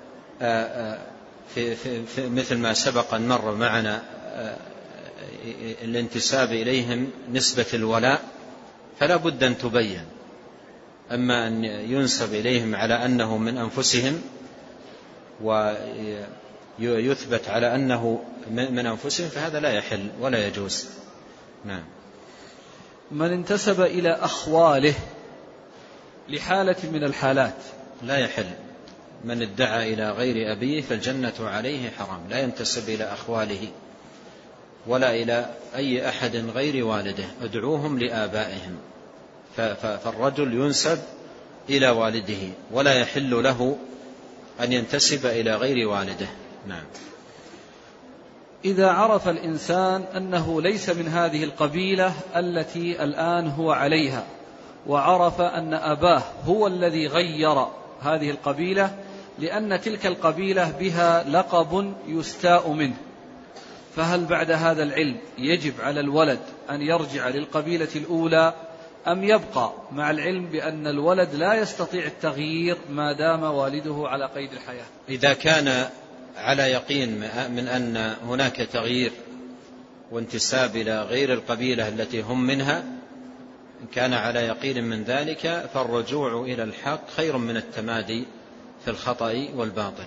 في في في مثل ما سبق أن مر معنا الانتساب إليهم نسبة الولاء فلا بد أن تبين، أما أن ينسب إليهم على أنه من أنفسهم ويثبت على أنه من أنفسهم فهذا لا يحل ولا يجوز. نعم. من انتسب إلى أخواله لحالة من الحالات لا يحل. من ادعى إلى غير أبيه فالجنة عليه حرام، لا ينتسب إلى أخواله ولا إلى أي أحد غير والده، ادعوهم لآبائهم، فالرجل ينسب إلى والده ولا يحل له أن ينتسب إلى غير والده. نعم. إذا عرف الإنسان أنه ليس من هذه القبيلة التي الآن هو عليها، وعرف أن أباه هو الذي غير هذه القبيلة لأن تلك القبيلة بها لقب يستاء منه، فهل بعد هذا العلم يجب على الولد أن يرجع للقبيلة الأولى أم يبقى مع العلم بأن الولد لا يستطيع التغيير ما دام والده على قيد الحياة؟ إذا كان على يقين من أن هناك تغيير وانتساب إلى غير القبيلة التي هم منها، إن كان على يقين من ذلك فالرجوع إلى الحق خير من التمادي في الخطأ والباطل،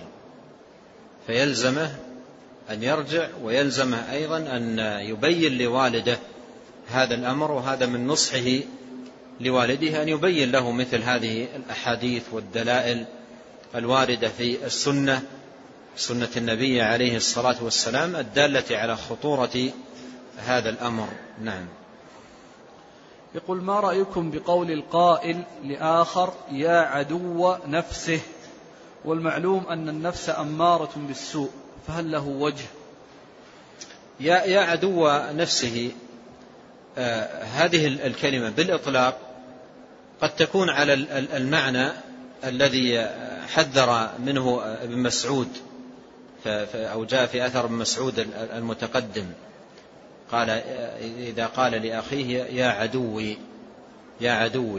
فيلزمه أن يرجع، ويلزمه أيضا أن يبين لوالده هذا الأمر، وهذا من نصحه لوالده أن يبين له مثل هذه الأحاديث والدلائل الواردة في السنة، سنة النبي عليه الصلاة والسلام الدالة على خطورة هذا الأمر. نعم. يقول: ما رأيكم بقول القائل لآخر يا عدو نفسه، والمعلوم أن النفس أمارة بالسوء، فهل له وجه؟ يا يا عدو نفسه، آه هذه الكلمة بالإطلاق قد تكون على المعنى الذي حذر منه ابن مسعود، أو جاء في أثر ابن مسعود المتقدم، قال إذا قال لأخيه يا عدوي يا عدوي،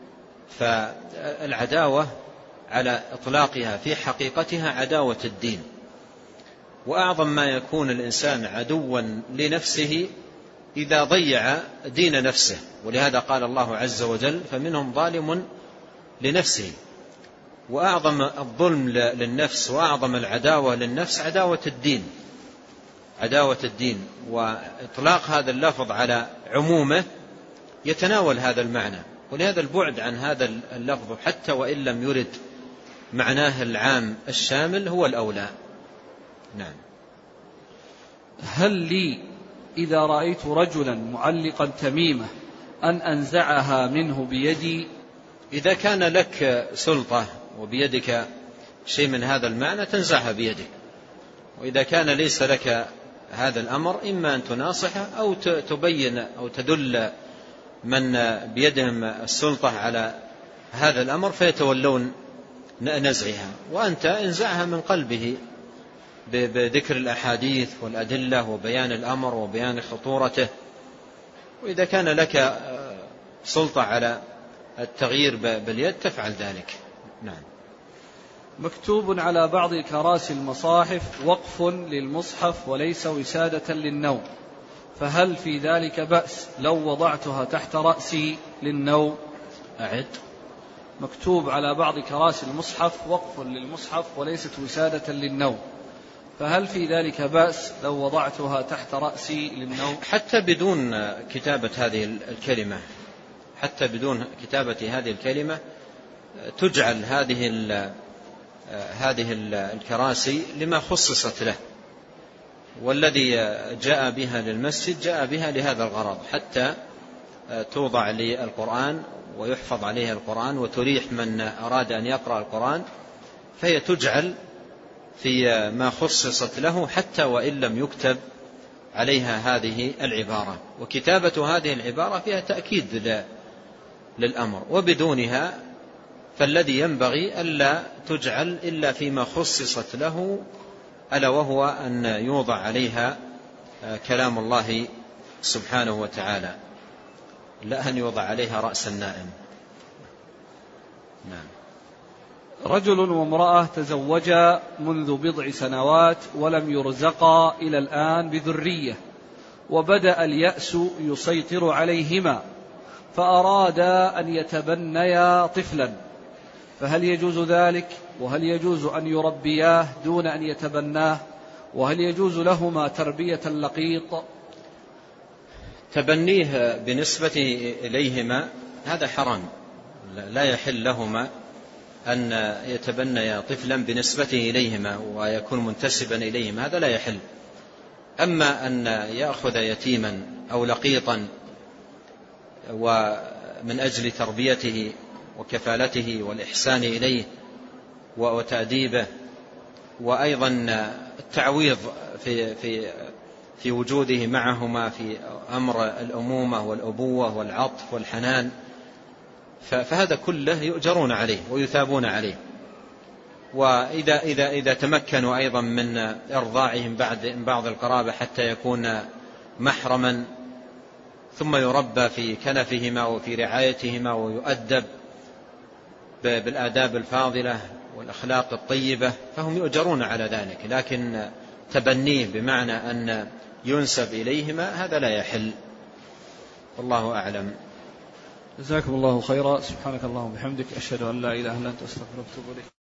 فالعداوة على إطلاقها في حقيقتها عداوة الدين، وأعظم ما يكون الإنسان عدوا لنفسه إذا ضيع دين نفسه، ولهذا قال الله عز وجل فمنهم ظالم لنفسه. وأعظم الظلم للنفس وأعظم العداوة للنفس عداوة الدين، عداوة الدين، وإطلاق هذا اللفظ على عمومه يتناول هذا المعنى، ولهذا البعد عن هذا اللفظ حتى وإن لم يرد معناه العام الشامل هو الأولى. نعم. هل لي إذا رأيت رجلا معلقا تميمة أن أنزعها منه بيدي؟ إذا كان لك سلطة وبيدك شيء من هذا المعنى تنزعها بيدك، وإذا كان ليس لك هذا الأمر إما أن تناصحه أو تبين أو تدل من بيدهم السلطة على هذا الأمر فيتولون نزعها، وأنت انزعها من قلبه بذكر الأحاديث والأدلة وبيان الأمر وبيان خطورته. وإذا كان لك سلطة على التغيير باليد تفعل ذلك. نعم. مكتوب على بعض كراسي المصاحف وقف للمصحف وليس وسادة للنوم، فهل في ذلك بأس لو وضعتها تحت رأسي للنوم؟ أعد. مكتوب على بعض كراسي المصحف وقف للمصحف وليست وسادة للنوم، فهل في ذلك بأس لو وضعتها تحت رأسي للنوم؟ حتى بدون كتابة هذه الكلمة، حتى بدون كتابة هذه الكلمة تجعل هذه هذه الكراسي لما خصصت له، والذي جاء بها للمسجد جاء بها لهذا الغرض، حتى توضع للقرآن ويحفظ عليها القرآن وتريح من أراد أن يقرأ القرآن، فهي تجعل في ما خصصت له حتى وإن لم يكتب عليها هذه العبارة. وكتابة هذه العبارة فيها تأكيد للأمر، وبدونها فالذي ينبغي ألا تجعل إلا فيما خصصت له، ألا وهو أن يوضع عليها كلام الله سبحانه وتعالى، لا أن يوضع عليها رأس النائم. نعم. رجل وامرأة تزوجا منذ بضع سنوات ولم يرزقا إلى الآن بذرية، وبدأ اليأس يسيطر عليهما، فأرادا أن يتبنيا طفلا، فهل يجوز ذلك؟ وهل يجوز أن يربياه دون أن يتبناه؟ وهل يجوز لهما تربية اللقيط؟ تبنيه بالنسبة إليهما هذا حرام، لا يحل لهما أن يتبنيا طفلا بنسبة إليهما ويكون منتسبا إليهما، هذا لا يحل. أما أن يأخذ يتيما أو لقيطا ومن أجل تربيته وكفالته والإحسان إليه وتأديبه، وأيضا التعويض في, في, في وجوده معهما في أمر الأمومة والأبوة والعطف والحنان، فهذا كله يؤجرون عليه ويثابون عليه. وإذا إذا إذا تمكنوا أيضا من إرضاعهم بعد بعض القرابة حتى يكون محرما، ثم يربى في كنفهما وفي رعايتهما ويؤدب بالآداب الفاضلة والأخلاق الطيبة، فهم يؤجرون على ذلك. لكن تبنيه بمعنى أن ينسب إليهما هذا لا يحل، والله أعلم. جزاكم الله خيرا. سبحانك اللهم وبحمدك، أشهد أن لا إله إلا أنت، أستغفرك وأتوب إليك.